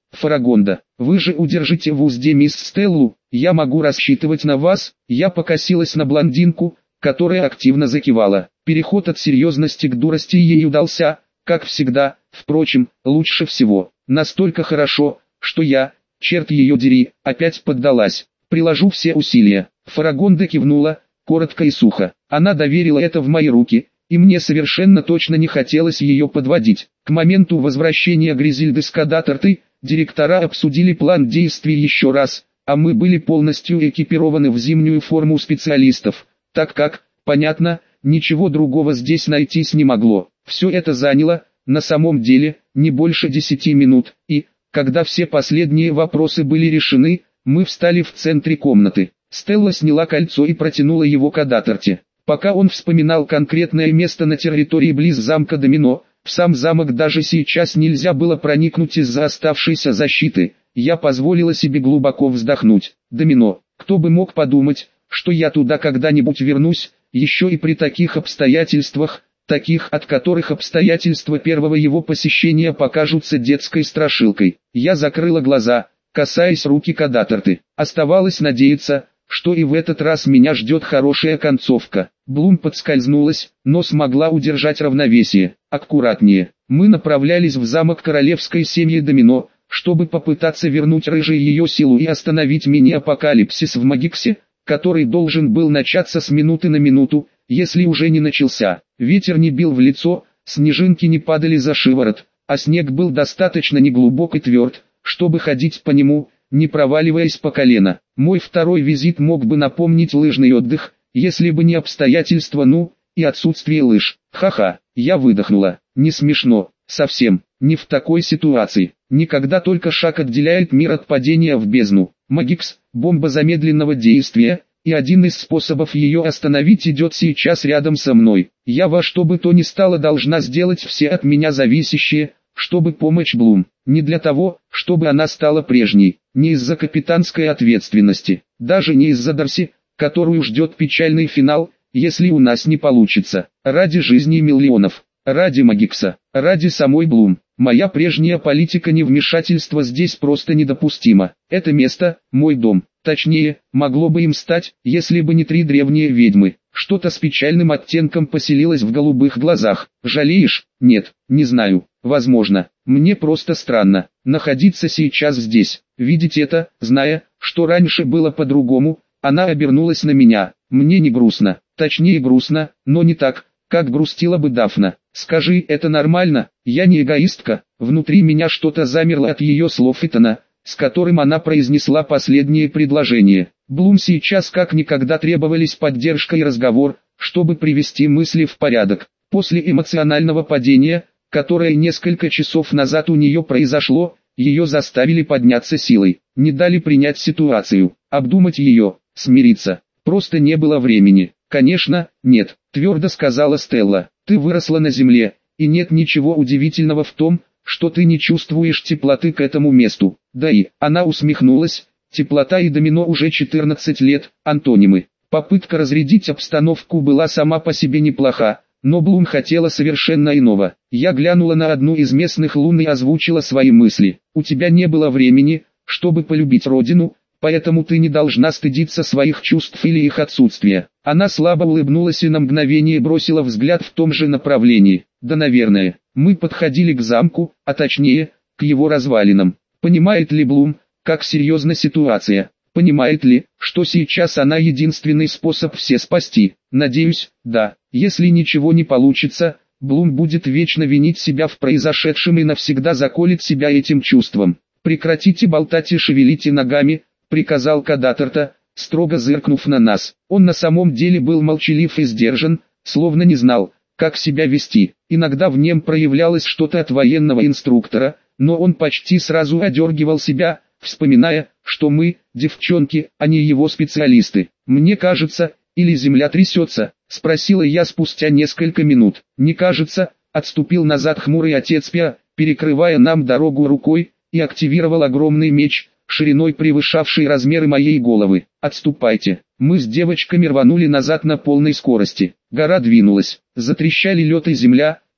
Фарагонда, вы же удержите в узде мисс Стеллу, я могу рассчитывать на вас. Я покосилась на блондинку, которая активно закивала. Переход от серьезности к дурости ей удался, как всегда, впрочем, лучше всего. Настолько хорошо, что я, черт ее дери, опять поддалась. Приложу все усилия. Фарагонда кивнула, коротко и сухо. Она доверила это в мои руки, и мне совершенно точно не хотелось ее подводить. К моменту возвращения Гризильды с Кадатортой, директора обсудили план действий еще раз, а мы были полностью экипированы в зимнюю форму специалистов, так как, понятно, ничего другого здесь найтись не могло. Все это заняло, на самом деле, не больше десяти минут, и, когда все последние вопросы были решены, мы встали в центре комнаты. Стелла сняла кольцо и протянула его Кадаторте. Пока он вспоминал конкретное место на территории близ замка Домино, в сам замок даже сейчас нельзя было проникнуть из-за оставшейся защиты. Я позволила себе глубоко вздохнуть. Домино, кто бы мог подумать, что я туда когда-нибудь вернусь, еще и при таких обстоятельствах, таких от которых обстоятельства первого его посещения покажутся детской страшилкой. Я закрыла глаза, касаясь руки Кадаторты. Оставалось надеяться, что и в этот раз меня ждет хорошая концовка. Блум подскользнулась, но смогла удержать равновесие. Аккуратнее. Мы направлялись в замок королевской семьи Домино, чтобы попытаться вернуть рыжей ее силу и остановить мини-апокалипсис в Магиксе, который должен был начаться с минуты на минуту, если уже не начался. Ветер не бил в лицо, снежинки не падали за шиворот, а снег был достаточно неглубок и тверд, чтобы ходить по нему, не проваливаясь по колено. Мой второй визит мог бы напомнить лыжный отдых, если бы не обстоятельства, ну, и отсутствие лыж. Ха-ха, я выдохнула. Не смешно, совсем, не в такой ситуации. Никогда только шаг отделяет мир от падения в бездну. Магикс, бомба замедленного действия, и один из способов ее остановить идет сейчас рядом со мной. Я во что бы то ни стало должна сделать все от меня зависящее, чтобы помочь Блум. Не для того, чтобы она стала прежней, не из-за капитанской ответственности, даже не из-за Дарси, которую ждет печальный финал, если у нас не получится. Ради жизни миллионов, ради Магикса, ради самой Блум. Моя прежняя политика невмешательства здесь просто недопустима. Это место – мой дом. Точнее, могло бы им стать, если бы не три древние ведьмы. Что-то с печальным оттенком поселилось в голубых глазах. Жалеешь? Нет, не знаю. Возможно. Мне просто странно находиться сейчас здесь. Видеть это, зная, что раньше было по-другому. Она обернулась на меня. Мне не грустно. Точнее грустно, но не так, как грустила бы Дафна. Скажи, это нормально? Я не эгоистка. Внутри меня что-то замерло от ее слов Итана, с которым она произнесла последнее предложение. Блум сейчас как никогда требовались поддержка и разговор, чтобы привести мысли в порядок. После эмоционального падения, которое несколько часов назад у нее произошло, ее заставили подняться силой, не дали принять ситуацию, обдумать ее, смириться. Просто не было времени. Конечно, нет, твердо сказала Стелла. Ты выросла на земле, и нет ничего удивительного в том, что ты не чувствуешь теплоты к этому месту. Да и, она усмехнулась, теплота и Домино уже четырнадцать лет, антонимы. Попытка разрядить обстановку была сама по себе неплоха, но Блум хотела совершенно иного. Я глянула на одну из местных лун и озвучила свои мысли. У тебя не было времени, чтобы полюбить родину, поэтому ты не должна стыдиться своих чувств или их отсутствия. Она слабо улыбнулась и на мгновение бросила взгляд в том же направлении. Да, наверное, мы подходили к замку, а точнее, к его развалинам. Понимает ли Блум, как серьезна ситуация? Понимает ли, что сейчас она единственный способ все спасти? Надеюсь, да. Если ничего не получится, Блум будет вечно винить себя в произошедшем и навсегда заколет себя этим чувством. Прекратите болтать и шевелите ногами, приказал Кадаторта, строго зыркнув на нас. Он на самом деле был молчалив и сдержан, словно не знал, как себя вести. Иногда в нем проявлялось что-то от военного инструктора, но он почти сразу одергивал себя, вспоминая, что мы, девчонки, а не его специалисты. Мне кажется, или земля трясется, спросила я спустя несколько минут. Не кажется, отступил назад хмурый отец Пиа, перекрывая нам дорогу рукой, и активировал огромный меч, шириной превышавший размеры моей головы. Отступайте. Мы с девочками рванули назад на полной скорости. Гора двинулась. Затрещали лед и земля,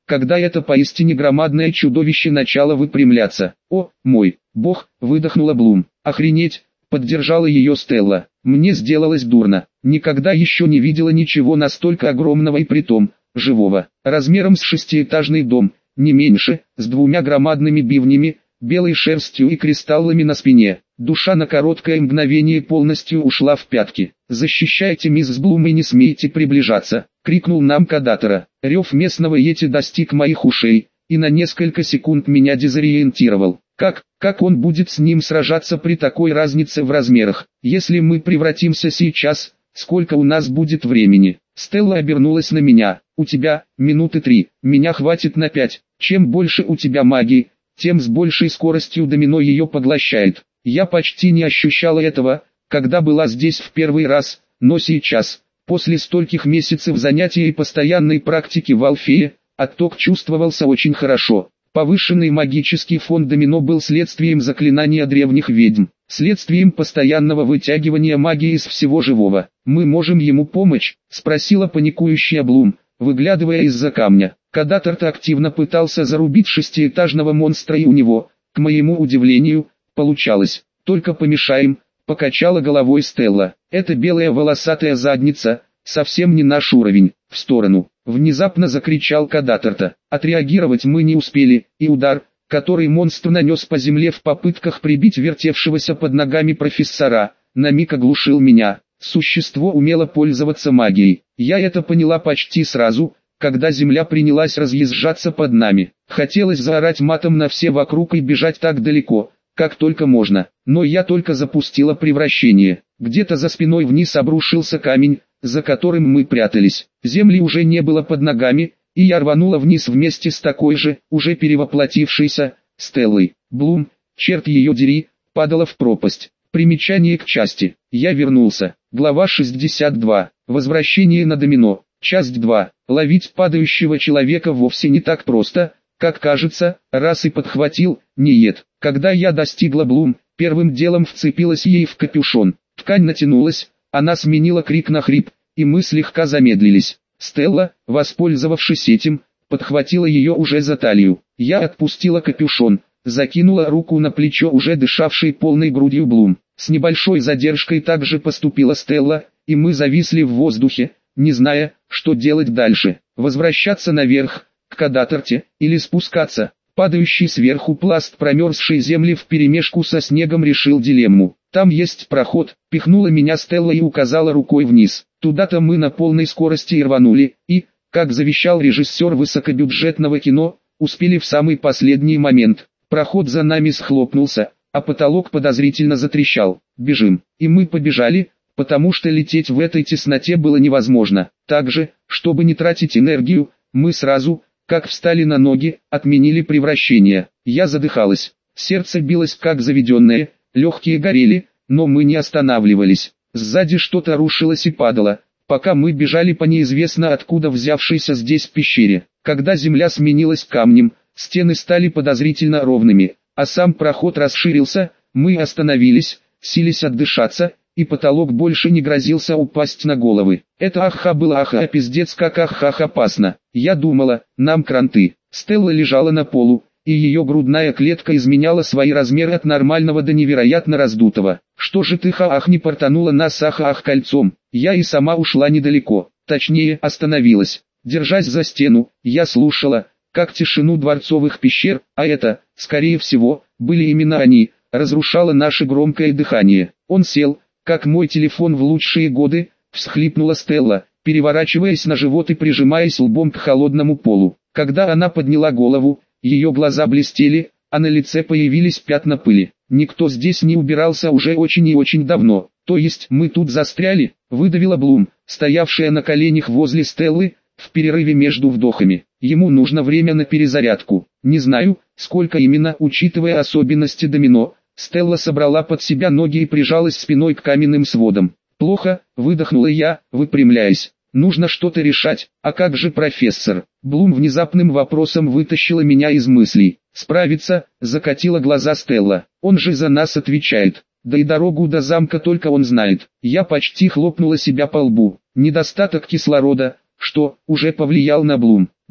когда это поистине громадное чудовище начало выпрямляться. «О, мой бог!» — выдохнула Блум. «Охренеть!» — поддержала ее Стелла. Мне сделалось дурно. Никогда еще не видела ничего настолько огромного и притом живого. Размером с шестиэтажный дом, не меньше, с двумя громадными бивнями, белой шерстью и кристаллами на спине. Душа на короткое мгновение полностью ушла в пятки. «Защищайте мисс Блум и не смейте приближаться!» — крикнул нам Кадатора. Рев местного йети достиг моих ушей, и на несколько секунд меня дезориентировал. Как, как он будет с ним сражаться при такой разнице в размерах? Если мы превратимся сейчас, сколько у нас будет времени? Стелла обернулась на меня. У тебя, минуты три, меня хватит на пять. Чем больше у тебя магии, тем с большей скоростью домино ее поглощает. Я почти не ощущала этого, когда была здесь в первый раз, но сейчас, после стольких месяцев занятий и постоянной практики в Алфее, отток чувствовался очень хорошо. Повышенный магический фон домино был следствием заклинания древних ведьм, следствием постоянного вытягивания магии из всего живого. «Мы можем ему помочь?» — спросила паникующая Блум, выглядывая из-за камня. Кадатор-то активно пытался зарубить шестиэтажного монстра, и у него, к моему удивлению, получалось. «Только помешаем», — покачала головой Стелла. «Это белая волосатая задница, совсем не наш уровень». «В сторону!» — внезапно закричал Кадатор-то. Отреагировать мы не успели, и удар, который монстр нанес по земле в попытках прибить вертевшегося под ногами профессора, на миг оглушил меня. Существо умело пользоваться магией. Я это поняла почти сразу, когда земля принялась разъезжаться под нами. Хотелось заорать матом на все вокруг и бежать так далеко, как только можно. Но я только запустила превращение. Где-то за спиной вниз обрушился камень, за которым мы прятались. Земли уже не было под ногами, и я рванула вниз вместе с такой же, уже перевоплотившейся, Стеллой. Блум, черт ее дери, падала в пропасть. Примечание к части. Я вернулся. Глава шестьдесят два. Возвращение на домино. Часть два. Ловить падающего человека вовсе не так просто, как кажется, раз и подхватил, нет. Когда я достигла Блум, первым делом вцепилась ей в капюшон. Ткань натянулась, она сменила крик на хрип, и мы слегка замедлились. Стелла, воспользовавшись этим, подхватила ее уже за талию. Я отпустила капюшон, закинула руку на плечо уже дышавшей полной грудью Блум. С небольшой задержкой также поступила Стелла, и мы зависли в воздухе, не зная, что делать дальше. Возвращаться наверх, к Кадаторте, или спускаться. Падающий сверху пласт промерзшей земли вперемешку со снегом решил дилемму. «Там есть проход», — пихнула меня Стелла и указала рукой вниз. Туда-то мы на полной скорости и рванули, и, как завещал режиссер высокобюджетного кино, успели в самый последний момент. Проход за нами схлопнулся, а потолок подозрительно затрещал. «Бежим». И мы побежали, потому что лететь в этой тесноте было невозможно. Также, чтобы не тратить энергию, мы сразу, как встали на ноги, отменили превращение. Я задыхалась, сердце билось как заведенное, легкие горели, но мы не останавливались. Сзади что-то рушилось и падало, пока мы бежали по неизвестно откуда взявшейся здесь пещере. Когда земля сменилась камнем, стены стали подозрительно ровными, а сам проход расширился, мы остановились, сились отдышаться, и потолок больше не грозился упасть на головы. Это ахха было ахха, пиздец как аххах опасно. Я думала, нам кранты. Стелла лежала на полу, и ее грудная клетка изменяла свои размеры от нормального до невероятно раздутого. Что же ты ха-ах не портанула нас ахах кольцом? Я и сама ушла недалеко, точнее остановилась. Держась за стену, я слушала, как тишину дворцовых пещер, а это, скорее всего, были именно они, разрушало наше громкое дыхание. Он сел, как мой телефон в лучшие годы, всхлипнула Стелла, переворачиваясь на живот и прижимаясь лбом к холодному полу. Когда она подняла голову, ее глаза блестели, а на лице появились пятна пыли. Никто здесь не убирался уже очень и очень давно. То есть мы тут застряли, выдавила Блум, стоявшая на коленях возле Стеллы, в перерыве между вдохами. Ему нужно время на перезарядку. Не знаю, сколько именно, учитывая особенности домино. Стелла собрала под себя ноги и прижалась спиной к каменным сводам. «Плохо», — выдохнула я, выпрямляясь. «Нужно что-то решать, а как же профессор?» Блум внезапным вопросом вытащила меня из мыслей. «Справиться», — закатила глаза Стелла. «Он же за нас отвечает. Да и дорогу до замка только он знает». Я почти хлопнула себя по лбу. Недостаток кислорода, что, уже повлиял на Блум.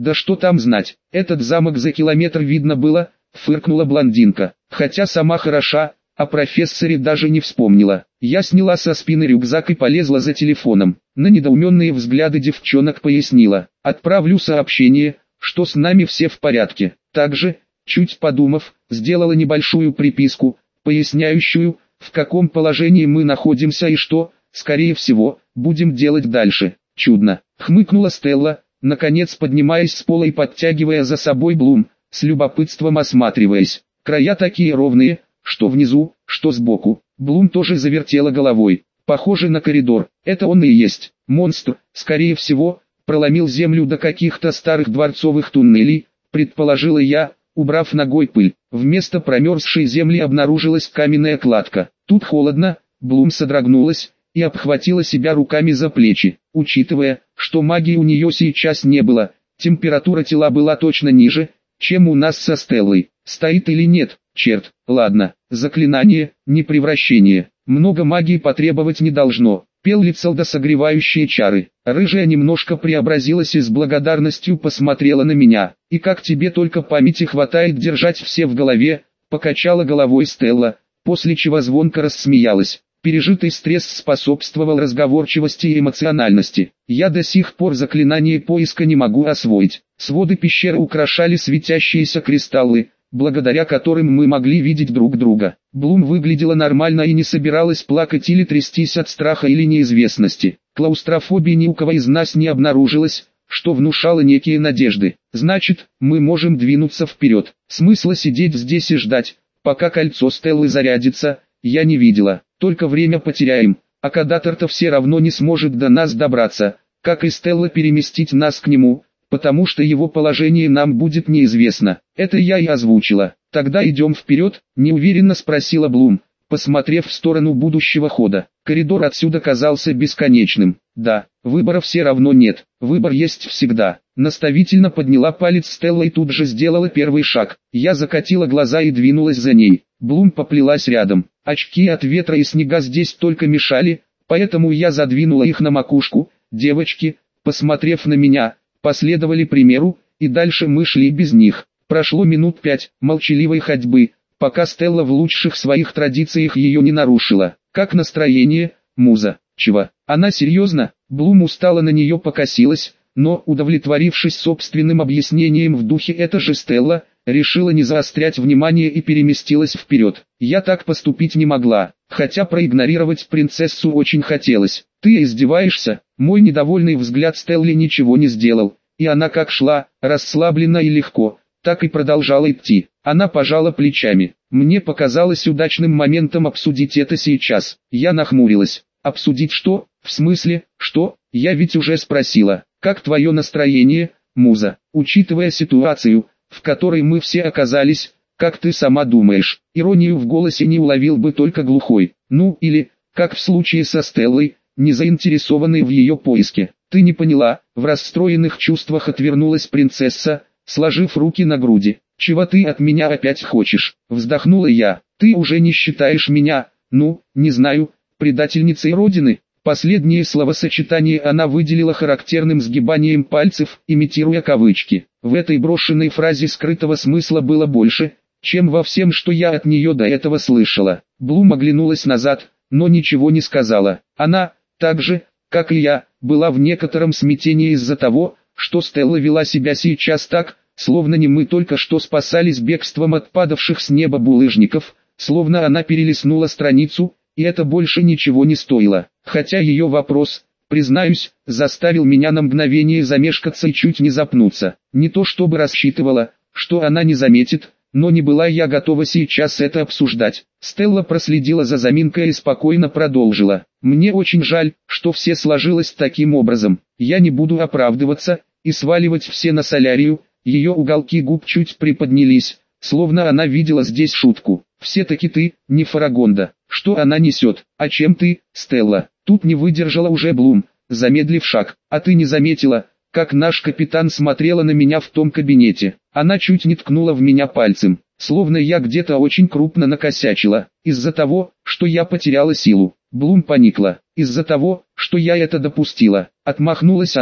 Да что там знать, этот замок за километр видно было, фыркнула блондинка. Хотя сама хороша, о профессоре даже не вспомнила. Я сняла со спины рюкзак и полезла за телефоном. На недоуменные взгляды девчонок пояснила. Отправлю сообщение, что с нами все в порядке. Также, чуть подумав, сделала небольшую приписку, поясняющую, в каком положении мы находимся и что, скорее всего, будем делать дальше. Чудно, хмыкнула Стелла, наконец поднимаясь с пола и подтягивая за собой Блум, с любопытством осматриваясь. Края такие ровные, что внизу, что сбоку. Блум тоже завертела головой. Похоже на коридор. Это он и есть. Монстр, скорее всего, проломил землю до каких-то старых дворцовых туннелей, предположила я, убрав ногой пыль. Вместо промерзшей земли обнаружилась каменная кладка. Тут холодно, Блум содрогнулась и обхватила себя руками за плечи. Учитывая, что магии у нее сейчас не было, температура тела была точно ниже, чем у нас со Стеллой. Стоит или нет? Черт, ладно. Заклинание, не превращение. Много магии потребовать не должно. Пел Лицелда согревающие чары. Рыжая немножко преобразилась и с благодарностью посмотрела на меня. И как тебе только памяти хватает держать все в голове, покачала головой Стелла, после чего звонко рассмеялась. Пережитый стресс способствовал разговорчивости и эмоциональности. Я до сих пор заклинание поиска не могу освоить. Своды пещеры украшали светящиеся кристаллы, благодаря которым мы могли видеть друг друга. Блум выглядела нормально и не собиралась плакать или трястись от страха или неизвестности. Клаустрофобии ни у кого из нас не обнаружилось, что внушало некие надежды. Значит, мы можем двинуться вперед. Смысла сидеть здесь и ждать, пока кольцо Стеллы зарядится, я не видела. Только время потеряем, а Кадатор-то все равно не сможет до нас добраться, как и Стелла переместить нас к нему, потому что его положение нам будет неизвестно. Это я и озвучила. Тогда идем вперед, неуверенно спросила Блум, посмотрев в сторону будущего хода. Коридор отсюда казался бесконечным. Да, выбора все равно нет, выбор есть всегда. Наставительно подняла палец Стелла и тут же сделала первый шаг. Я закатила глаза и двинулась за ней. Блум поплелась рядом. Очки от ветра и снега здесь только мешали, поэтому я задвинула их на макушку. Девочки, посмотрев на меня, последовали примеру, и дальше мы шли без них. Прошло минут пять молчаливой ходьбы, пока Стелла в лучших своих традициях ее не нарушила. Как настроение, муза? Чего? Она серьезно? Блум устало на нее покосилась, но, удовлетворившись собственным объяснением в духе «это же Стелла», решила не заострять внимание и переместилась вперед. Я так поступить не могла, хотя проигнорировать принцессу очень хотелось. «Ты издеваешься?» Мой недовольный взгляд Стелле ничего не сделал, и она как шла, расслабленно и легко, так и продолжала идти. Она пожала плечами. Мне показалось удачным моментом обсудить это сейчас. Я нахмурилась. «Обсудить что? В смысле, что? Я ведь уже спросила. Как твое настроение, муза? Учитывая ситуацию, в которой мы все оказались, как ты сама думаешь?» Иронию в голосе не уловил бы только глухой. Ну или, как в случае со Стеллой, не заинтересованный в ее поиске. «Ты не поняла», в расстроенных чувствах отвернулась принцесса, сложив руки на груди. «Чего ты от меня опять хочешь?» Вздохнула я. «Ты уже не считаешь меня, ну, не знаю, предательницей Родины?» Последнее словосочетание она выделила характерным сгибанием пальцев, имитируя кавычки. В этой брошенной фразе скрытого смысла было больше, чем во всем, что я от нее до этого слышала. Блум оглянулась назад, но ничего не сказала. Она, так же, как и я, была в некотором смятении из-за того, что Стелла вела себя сейчас так, словно не мы только что спасались бегством от падавших с неба булыжников, словно она перелистнула страницу, и это больше ничего не стоило. Хотя ее вопрос, признаюсь, заставил меня на мгновение замешкаться и чуть не запнуться. Не то чтобы рассчитывала, что она не заметит, но не была я готова сейчас это обсуждать. Стелла проследила за заминкой и спокойно продолжила. «Мне очень жаль, что все сложилось таким образом. Я не буду оправдываться и сваливать все на Солярию». Ее уголки губ чуть приподнялись, словно она видела здесь шутку. «Все-таки ты, не Фарагонда. Что она несет? А чем ты, Стелла?» Тут не выдержала уже Блум, замедлив шаг. «А ты не заметила, как наш капитан смотрела на меня в том кабинете?» Она чуть не ткнула в меня пальцем, словно я где-то очень крупно накосячила. «Из-за того, что я потеряла силу». Блум поникла. «Из-за того, что я это допустила». Отмахнулась она.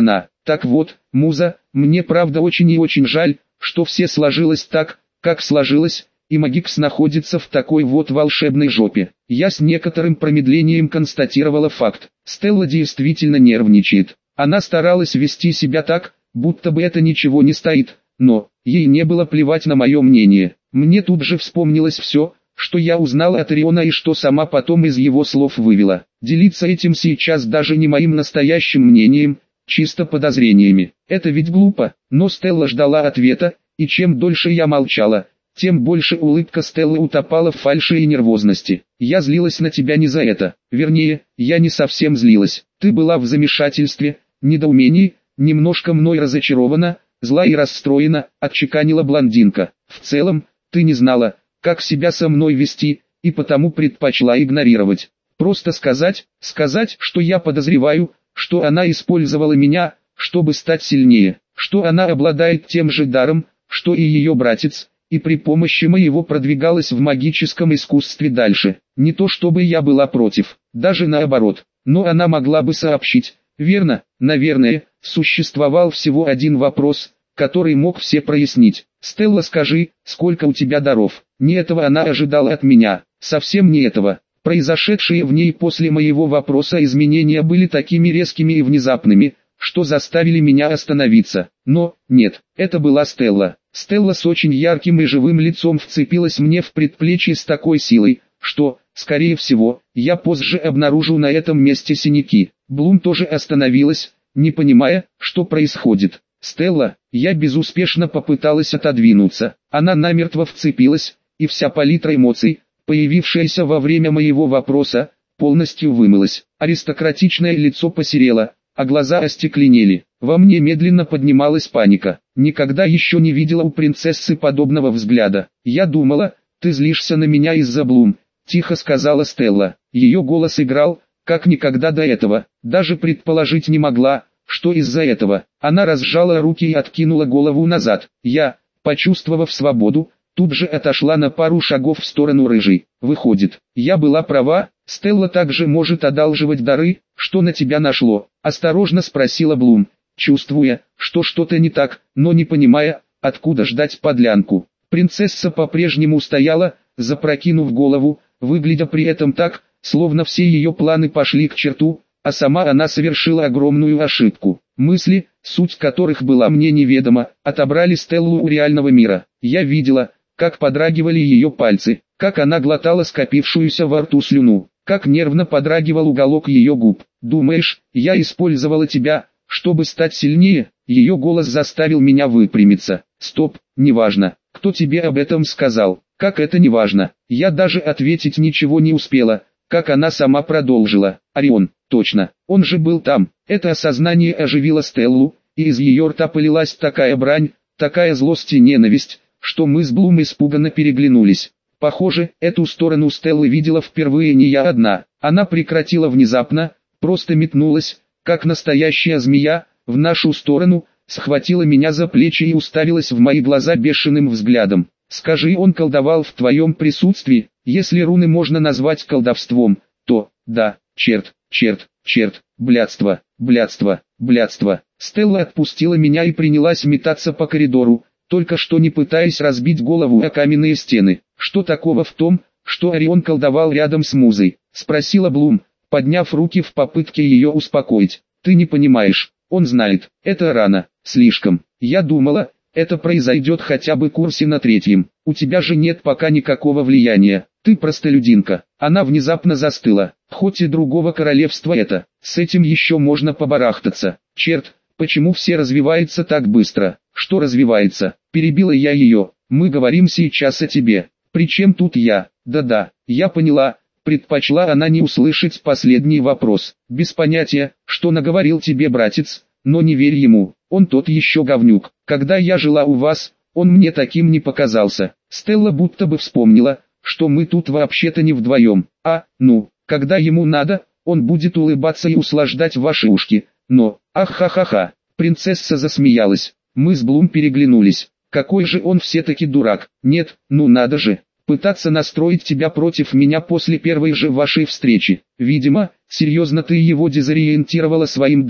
Так вот, муза, мне правда очень и очень жаль, что все сложилось так, как сложилось, и Магикс находится в такой вот волшебной жопе. Я с некоторым промедлением констатировала факт. Стелла действительно нервничает. Она старалась вести себя так, будто бы это ничего не стоит, но ей не было плевать на мое мнение. Мне тут же вспомнилось все, что я узнала от Ориона и что сама потом из его слов вывела. Делиться этим сейчас даже не моим настоящим мнением, чисто подозрениями. Это ведь глупо, но Стелла ждала ответа, и чем дольше я молчала, тем больше улыбка Стеллы утопала в фальши и нервозности. Я злилась на тебя не за это. Вернее, я не совсем злилась. Ты была в замешательстве, недоумении, немножко мной разочарована, зла и расстроена, отчеканила блондинка. В целом, ты не знала, как себя со мной вести, и потому предпочла игнорировать. Просто сказать, сказать, что я подозреваю, что она использовала меня, чтобы стать сильнее, что она обладает тем же даром, что и ее братец, и при помощи моего продвигалась в магическом искусстве дальше. Не то чтобы я была против, даже наоборот, но она могла бы сообщить. Верно, наверное, существовал всего один вопрос, который мог все прояснить. «Стелла, скажи, сколько у тебя даров?» Не этого она ожидала от меня, совсем не этого. Произошедшие в ней после моего вопроса изменения были такими резкими и внезапными, что заставили меня остановиться. Но, нет, это была Стелла. Стелла с очень ярким и живым лицом вцепилась мне в предплечье с такой силой, что, скорее всего, я позже обнаружу на этом месте синяки. Блум тоже остановилась, не понимая, что происходит. «Стелла», я безуспешно попыталась отодвинуться. Она намертво вцепилась, и вся палитра эмоций, появившаяся во время моего вопроса, полностью вымылась. Аристократичное лицо посерело, а глаза остекленели. Во мне медленно поднималась паника. Никогда еще не видела у принцессы подобного взгляда. «Я думала, ты злишься на меня из-за Блум», — тихо сказала Стелла. Ее голос играл, как никогда до этого. Даже предположить не могла, что из-за этого. Она разжала руки и откинула голову назад. Я, почувствовав свободу, тут же отошла на пару шагов в сторону рыжей. Выходит, я была права, Стелла также может одалживать дары, что на тебя нашло? Осторожно спросила Блум, чувствуя, что что-то не так, но не понимая, откуда ждать подлянку. Принцесса по-прежнему стояла, запрокинув голову, выглядя при этом так, словно все ее планы пошли к черту, а сама она совершила огромную ошибку. Мысли, суть которых была мне неведома, отобрали Стеллу у реального мира. Я видела, как подрагивали ее пальцы, как она глотала скопившуюся во рту слюну, как нервно подрагивал уголок ее губ. «Думаешь, я использовала тебя, чтобы стать сильнее?» Ее голос заставил меня выпрямиться. «Стоп, неважно, кто тебе об этом сказал, как это неважно». Я даже ответить ничего не успела, как она сама продолжила. «Орион, точно, он же был там». Это осознание оживило Стеллу, и из ее рта полилась такая брань, такая злость и ненависть, что мы с Блум испуганно переглянулись. Похоже, эту сторону Стеллы видела впервые не я одна. Она прекратила внезапно, просто метнулась, как настоящая змея, в нашу сторону, схватила меня за плечи и уставилась в мои глаза бешеным взглядом. «Скажи, он колдовал в твоем присутствии? Если руны можно назвать колдовством, то, да, черт, черт, черт, блядство, блядство, блядство». Стелла отпустила меня и принялась метаться по коридору, только что не пытаясь разбить голову о каменные стены. «Что такого в том, что Орион колдовал рядом с музой?» — спросила Блум, подняв руки в попытке ее успокоить. «Ты не понимаешь, он знает, это рано, слишком. Я думала, это произойдет хотя бы курсе на третьем. У тебя же нет пока никакого влияния, ты простолюдинка». Она внезапно застыла. «Хоть и другого королевства это, с этим еще можно побарахтаться. Черт, почему все развивается так быстро?» «Что развивается?» — перебила я ее. «Мы говорим сейчас о тебе. Причем тут я?» «Да-да, я поняла». Предпочла она не услышать последний вопрос. «Без понятия, что наговорил тебе братец, но не верь ему, он тот еще говнюк. Когда я жила у вас, он мне таким не показался». Стелла будто бы вспомнила, что мы тут вообще-то не вдвоем. «А, ну, когда ему надо, он будет улыбаться и услаждать ваши ушки, но, ах-ха-ха-ха». Принцесса засмеялась. Мы с Блум переглянулись. «Какой же он все-таки дурак. Нет, ну надо же, пытаться настроить тебя против меня после первой же вашей встречи. Видимо, серьезно ты его дезориентировала своим даром,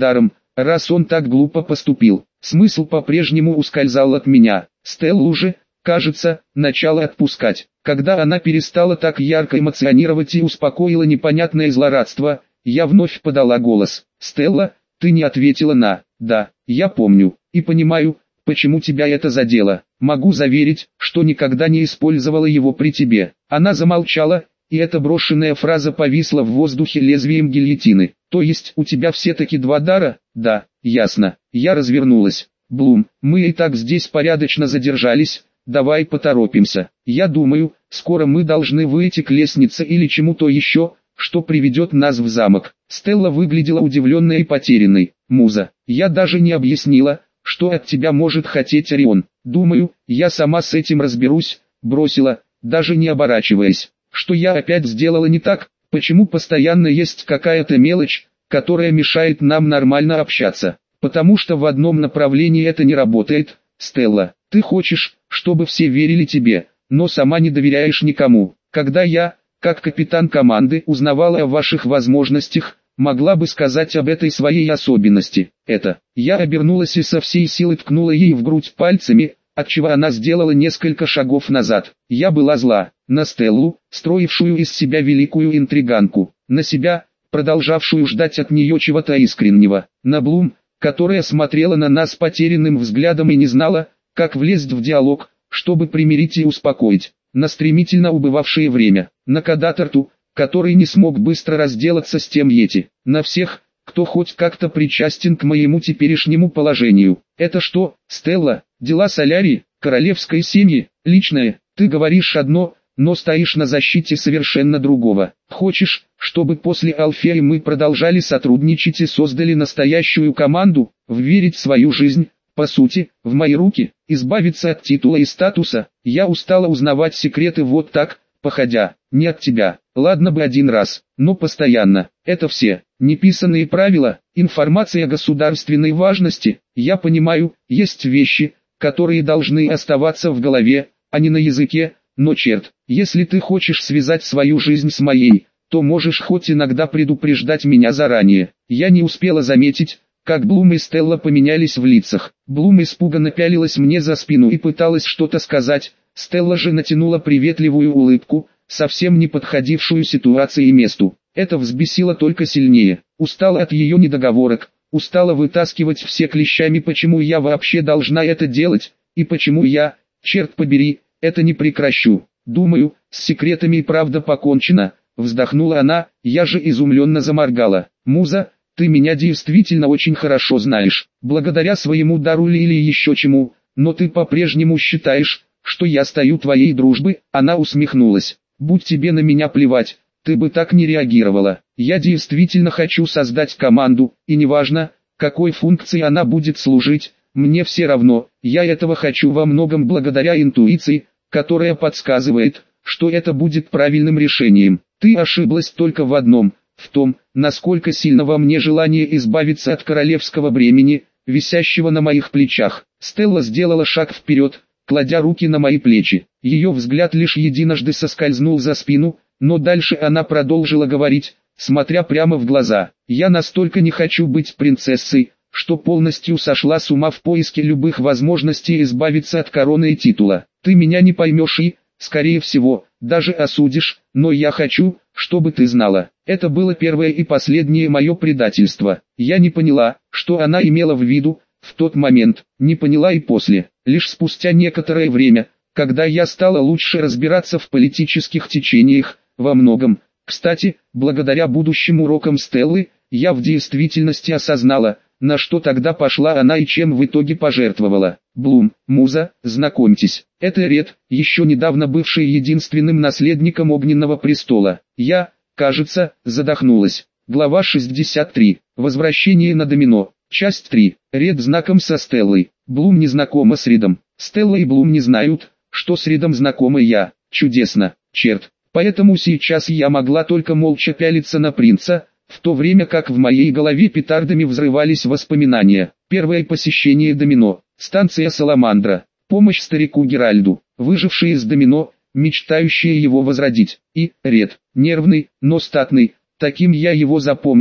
раз он так глупо поступил. Смысл по-прежнему ускользал от меня. Стеллу же, кажется, начало отпускать. Когда она перестала так ярко эмоционировать и успокоила непонятное злорадство, я вновь подала голос. «Стелла, ты не ответила на «да». Я помню и понимаю, почему тебя это задело. Могу заверить, что никогда не использовала его при тебе». Она замолчала, и эта брошенная фраза повисла в воздухе лезвием гильотины. «То есть у тебя все-таки два дара?» «Да, ясно». Я развернулась. «Блум, мы и так здесь порядочно задержались, давай поторопимся. Я думаю, скоро мы должны выйти к лестнице или чему-то еще, что приведет нас в замок». Стелла выглядела удивленной и потерянной. «Муза, я даже не объяснила, что от тебя может хотеть Орион. Думаю, я сама с этим разберусь», бросила, даже не оборачиваясь. «Что я опять сделала не так? Почему постоянно есть какая-то мелочь, которая мешает нам нормально общаться?» «Потому что в одном направлении это не работает, Стелла. Ты хочешь, чтобы все верили тебе, но сама не доверяешь никому. Когда я, как капитан команды, узнавала о ваших возможностях, могла бы сказать об этой своей особенности. Это». Я обернулась и со всей силы ткнула ей в грудь пальцами, отчего она сделала несколько шагов назад. Я была зла. На Стеллу, строившую из себя великую интриганку. На себя, продолжавшую ждать от нее чего-то искреннего. На Блум, которая смотрела на нас потерянным взглядом и не знала, как влезть в диалог, чтобы примирить и успокоить. На стремительно убывавшее время. На Кадатарту, который не смог быстро разделаться с тем Йети. На всех, кто хоть как-то причастен к моему теперешнему положению. «Это что, Стелла, дела Солярии, королевской семьи, личное? Ты говоришь одно, но стоишь на защите совершенно другого. Хочешь, чтобы после Алфеи мы продолжали сотрудничать и создали настоящую команду, вверить свою жизнь, по сути, в мои руки, избавиться от титула и статуса? Я устала узнавать секреты вот так, походя, не от тебя. Ладно бы один раз, но постоянно. Это все неписанные правила, информация государственной важности. Я понимаю, есть вещи, которые должны оставаться в голове, а не на языке, но черт, если ты хочешь связать свою жизнь с моей, то можешь хоть иногда предупреждать меня заранее». Я не успела заметить, как Блум и Стелла поменялись в лицах. Блум испуганно пялилась мне за спину и пыталась что-то сказать, Стелла же натянула приветливую улыбку, совсем не подходившую ситуации и месту. Это взбесило только сильнее. Устала от ее недоговорок, устала вытаскивать все клещами, почему я вообще должна это делать, и почему я, черт побери, это не прекращу. Думаю, с секретами и правда покончено, вздохнула она, я же изумленно заморгала. «Муза, ты меня действительно очень хорошо знаешь, благодаря своему дару или еще чему, но ты по-прежнему считаешь, что я стою твоей дружбы?» Она усмехнулась. «Будь тебе на меня плевать, ты бы так не реагировала. Я действительно хочу создать команду, и неважно, какой функции она будет служить, мне все равно, я этого хочу во многом благодаря интуиции, которая подсказывает, что это будет правильным решением. Ты ошиблась только в одном, в том, насколько сильно во мне желание избавиться от королевского бремени, висящего на моих плечах». Стелла сделала шаг вперед, кладя руки на мои плечи. Ее взгляд лишь единожды соскользнул за спину, но дальше она продолжила говорить, смотря прямо в глаза. «Я настолько не хочу быть принцессой, что полностью сошла с ума в поиске любых возможностей избавиться от короны и титула. Ты меня не поймешь и, скорее всего, даже осудишь, но я хочу, чтобы ты знала, это было первое и последнее мое предательство». Я не поняла, что она имела в виду, в тот момент, не поняла и после. Лишь спустя некоторое время, когда я стала лучше разбираться в политических течениях, во многом, кстати, благодаря будущим урокам Стеллы, я в действительности осознала, на что тогда пошла она и чем в итоге пожертвовала. «Блум, Муза, знакомьтесь, это Ред, еще недавно бывший единственным наследником Огненного престола». Я, кажется, задохнулась. Глава шестьдесят три. Возвращение на домино. Часть три. Ред знаком со Стеллой. Блум не знакома с Редом. Стелла и Блум не знают, что с Редом знакома я. Чудесно, черт. Поэтому сейчас я могла только молча пялиться на принца, в то время как в моей голове петардами взрывались воспоминания. Первое посещение домино. Станция Саламандра. Помощь старику Геральду. Выжившие из домино, мечтающие его возродить. И Ред. Нервный, но статный. Таким я его запомнила,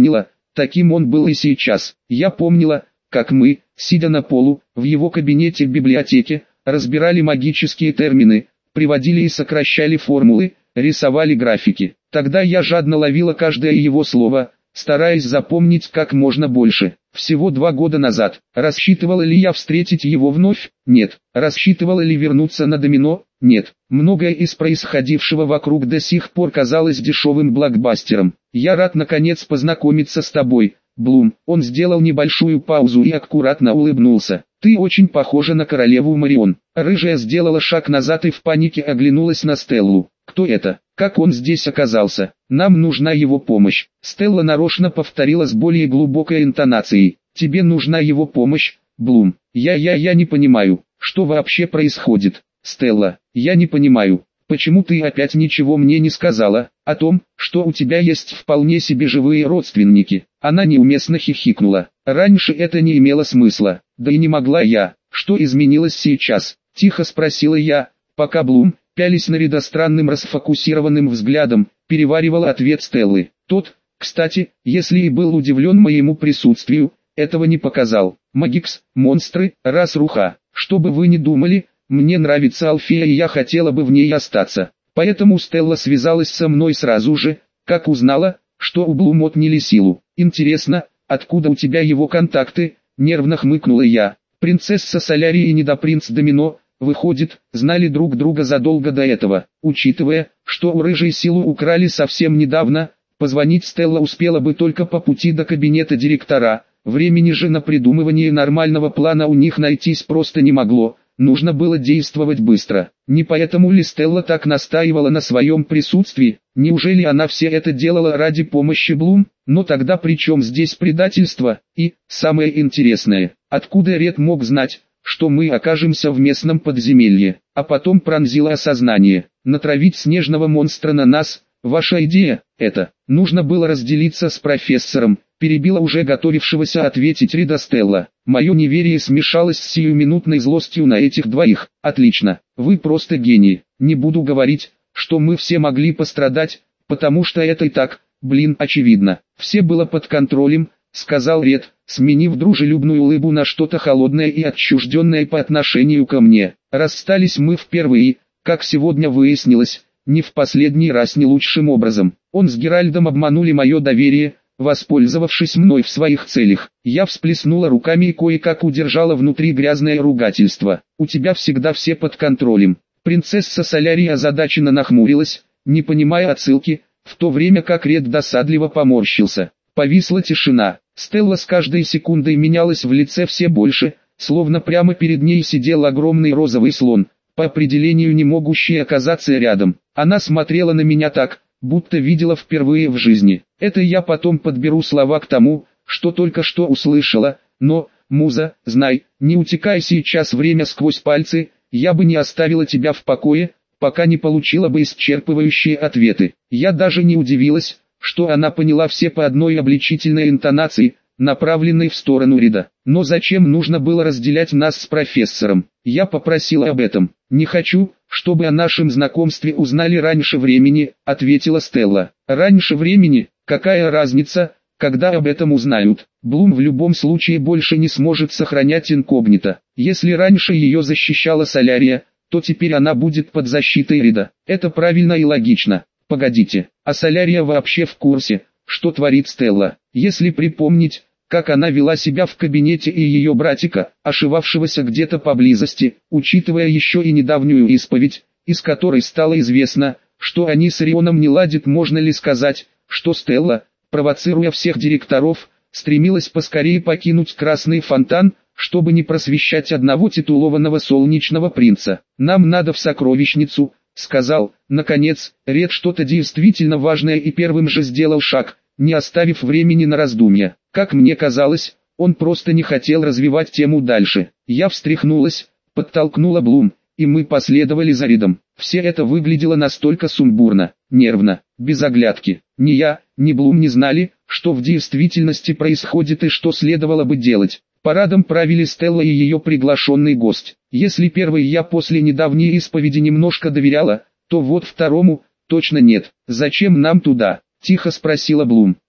Таким он был и сейчас. Я помнила, как мы, сидя на полу, в его кабинете в библиотеке, разбирали магические термины, приводили и сокращали формулы, рисовали графики. Тогда я жадно ловила каждое его слово, стараясь запомнить как можно больше. Всего два года назад. Рассчитывала ли я встретить его вновь? Нет. Рассчитывала ли вернуться на домино? Нет. Многое из происходившего вокруг до сих пор казалось дешевым блокбастером. Я рад наконец познакомиться с тобой, Блум. Он сделал небольшую паузу и аккуратно улыбнулся. Ты очень похожа на королеву Марион. Рыжая сделала шаг назад и в панике оглянулась на Стеллу. Кто это? Как он здесь оказался? Нам нужна его помощь. Стелла нарочно повторила с более глубокой интонацией. Тебе нужна его помощь, Блум. Я-я-я не понимаю, что вообще происходит. Стелла, я не понимаю, почему ты опять ничего мне не сказала, о том, что у тебя есть вполне себе живые родственники. Она неуместно хихикнула. Раньше это не имело смысла, да и не могла я. Что изменилось сейчас? Тихо спросила я, пока Блум, пялись на Рида странным расфокусированным взглядом, переваривала ответ Стеллы. Тот, кстати, если и был удивлен моему присутствию, этого не показал. Магикс, монстры, разруха. Что бы вы ни думали, мне нравится Алфея и я хотела бы в ней остаться. Поэтому Стелла связалась со мной сразу же, как узнала, что у Блум отняли силу. Интересно, откуда у тебя его контакты? Нервно хмыкнула я. Принцесса Солярия и недопринц Домино, выходит, знали друг друга задолго до этого. Учитывая, что у рыжей силу украли совсем недавно, позвонить Стелла успела бы только по пути до кабинета директора. Времени же на придумывание нормального плана у них найтись просто не могло. Нужно было действовать быстро. Не поэтому ли Стелла так настаивала на своем присутствии? Неужели она все это делала ради помощи Блум? Но тогда при чем здесь предательство? И, самое интересное, откуда Ред мог знать, что мы окажемся в местном подземелье? А потом пронзило осознание. Натравить снежного монстра на нас – ваша идея? Это. Нужно было разделиться с профессором. Перебила уже готовившегося ответить Рида Стелла. Мое неверие смешалось с сиюминутной злостью на этих двоих. Отлично, вы просто гении. Не буду говорить, что мы все могли пострадать, потому что это и так, блин, очевидно. Все было под контролем, сказал Ред, сменив дружелюбную улыбку на что-то холодное и отчужденное по отношению ко мне. Расстались мы впервые, как сегодня выяснилось, не в последний раз не лучшим образом. Он с Геральдом обманули мое доверие, воспользовавшись мной в своих целях. Я всплеснула руками и кое-как удержала внутри грязное ругательство. У тебя всегда все под контролем. Принцесса Солярия озадаченно нахмурилась, не понимая отсылки, в то время как Ред досадливо поморщился. Повисла тишина. Стелла с каждой секундой менялась в лице все больше, словно прямо перед ней сидел огромный розовый слон, по определению не могущий оказаться рядом. Она смотрела на меня так, будто видела впервые в жизни. Это я потом подберу слова к тому, что только что услышала, но, Муза, знай, не утекай сейчас время сквозь пальцы, я бы не оставила тебя в покое, пока не получила бы исчерпывающие ответы. Я даже не удивилась, что она поняла все по одной обличительной интонации, направленной в сторону Рида. Но зачем нужно было разделять нас с профессором? Я попросила об этом. Не хочу, чтобы о нашем знакомстве узнали раньше времени, ответила Стелла. Раньше времени? Какая разница, когда об этом узнают? Блум в любом случае больше не сможет сохранять инкогнито. Если раньше ее защищала Солярия, то теперь она будет под защитой Рида. Это правильно и логично. Погодите, а Солярия вообще в курсе, что творит Стелла? Если припомнить, как она вела себя в кабинете и ее братика, ошивавшегося где-то поблизости, учитывая еще и недавнюю исповедь, из которой стало известно, что они с Рионом не ладят, можно ли сказать, что Стелла, провоцируя всех директоров, стремилась поскорее покинуть Красный Фонтан, чтобы не просвещать одного титулованного солнечного принца. «Нам надо в сокровищницу», — сказал, наконец, Ред что-то действительно важное и первым же сделал шаг, не оставив времени на раздумья. Как мне казалось, он просто не хотел развивать тему дальше. Я встряхнулась, подтолкнула Блум, и мы последовали за Ридом. Все это выглядело настолько сумбурно, нервно, без оглядки. Ни я, ни Блум не знали, что в действительности происходит и что следовало бы делать. Парадом правили Стелла и ее приглашенный гость. Если первой я после недавней исповеди немножко доверяла, то вот второму точно нет. «Зачем нам туда?» – тихо спросила Блум.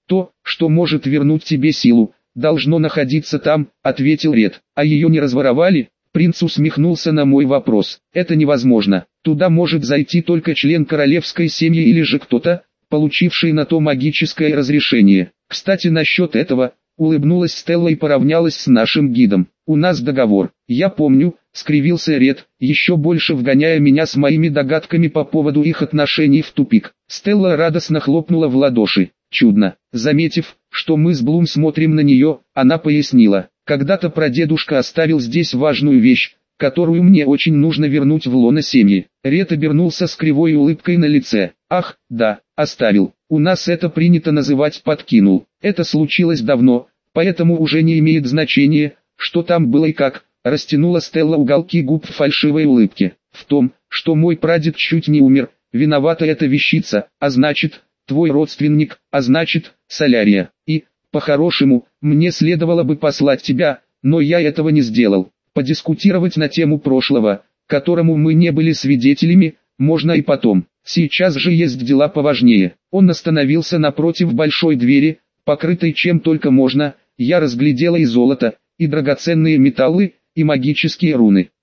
То, что может вернуть тебе силу, должно находиться там, ответил Ред. А ее не разворовали? Принц усмехнулся на мой вопрос. Это невозможно. Туда может зайти только член королевской семьи или же кто-то, получивший на то магическое разрешение. Кстати, насчет этого, улыбнулась Стелла и поравнялась с нашим гидом. У нас договор. Я помню, скривился Ред, еще больше вгоняя меня с моими догадками по поводу их отношений в тупик. Стелла радостно хлопнула в ладоши. Чудно. Заметив, что мы с Блум смотрим на нее, она пояснила. Когда-то прадедушка оставил здесь важную вещь, которую мне очень нужно вернуть в лоно семьи. Ред обернулся с кривой улыбкой на лице. Ах, да, оставил. У нас это принято называть подкинул. Это случилось давно, поэтому уже не имеет значения, что там было и как. Растянула Стелла уголки губ в фальшивой улыбке. В том, что мой прадед чуть не умер, виновата эта вещица, а значит, твой родственник, а значит, Солярия. И, по-хорошему, мне следовало бы послать тебя, но я этого не сделал. Подискутировать на тему прошлого, которому мы не были свидетелями, можно и потом. Сейчас же есть дела поважнее. Он остановился напротив большой двери, покрытой чем только можно. Я разглядела и золото, и драгоценные металлы, и магические руны.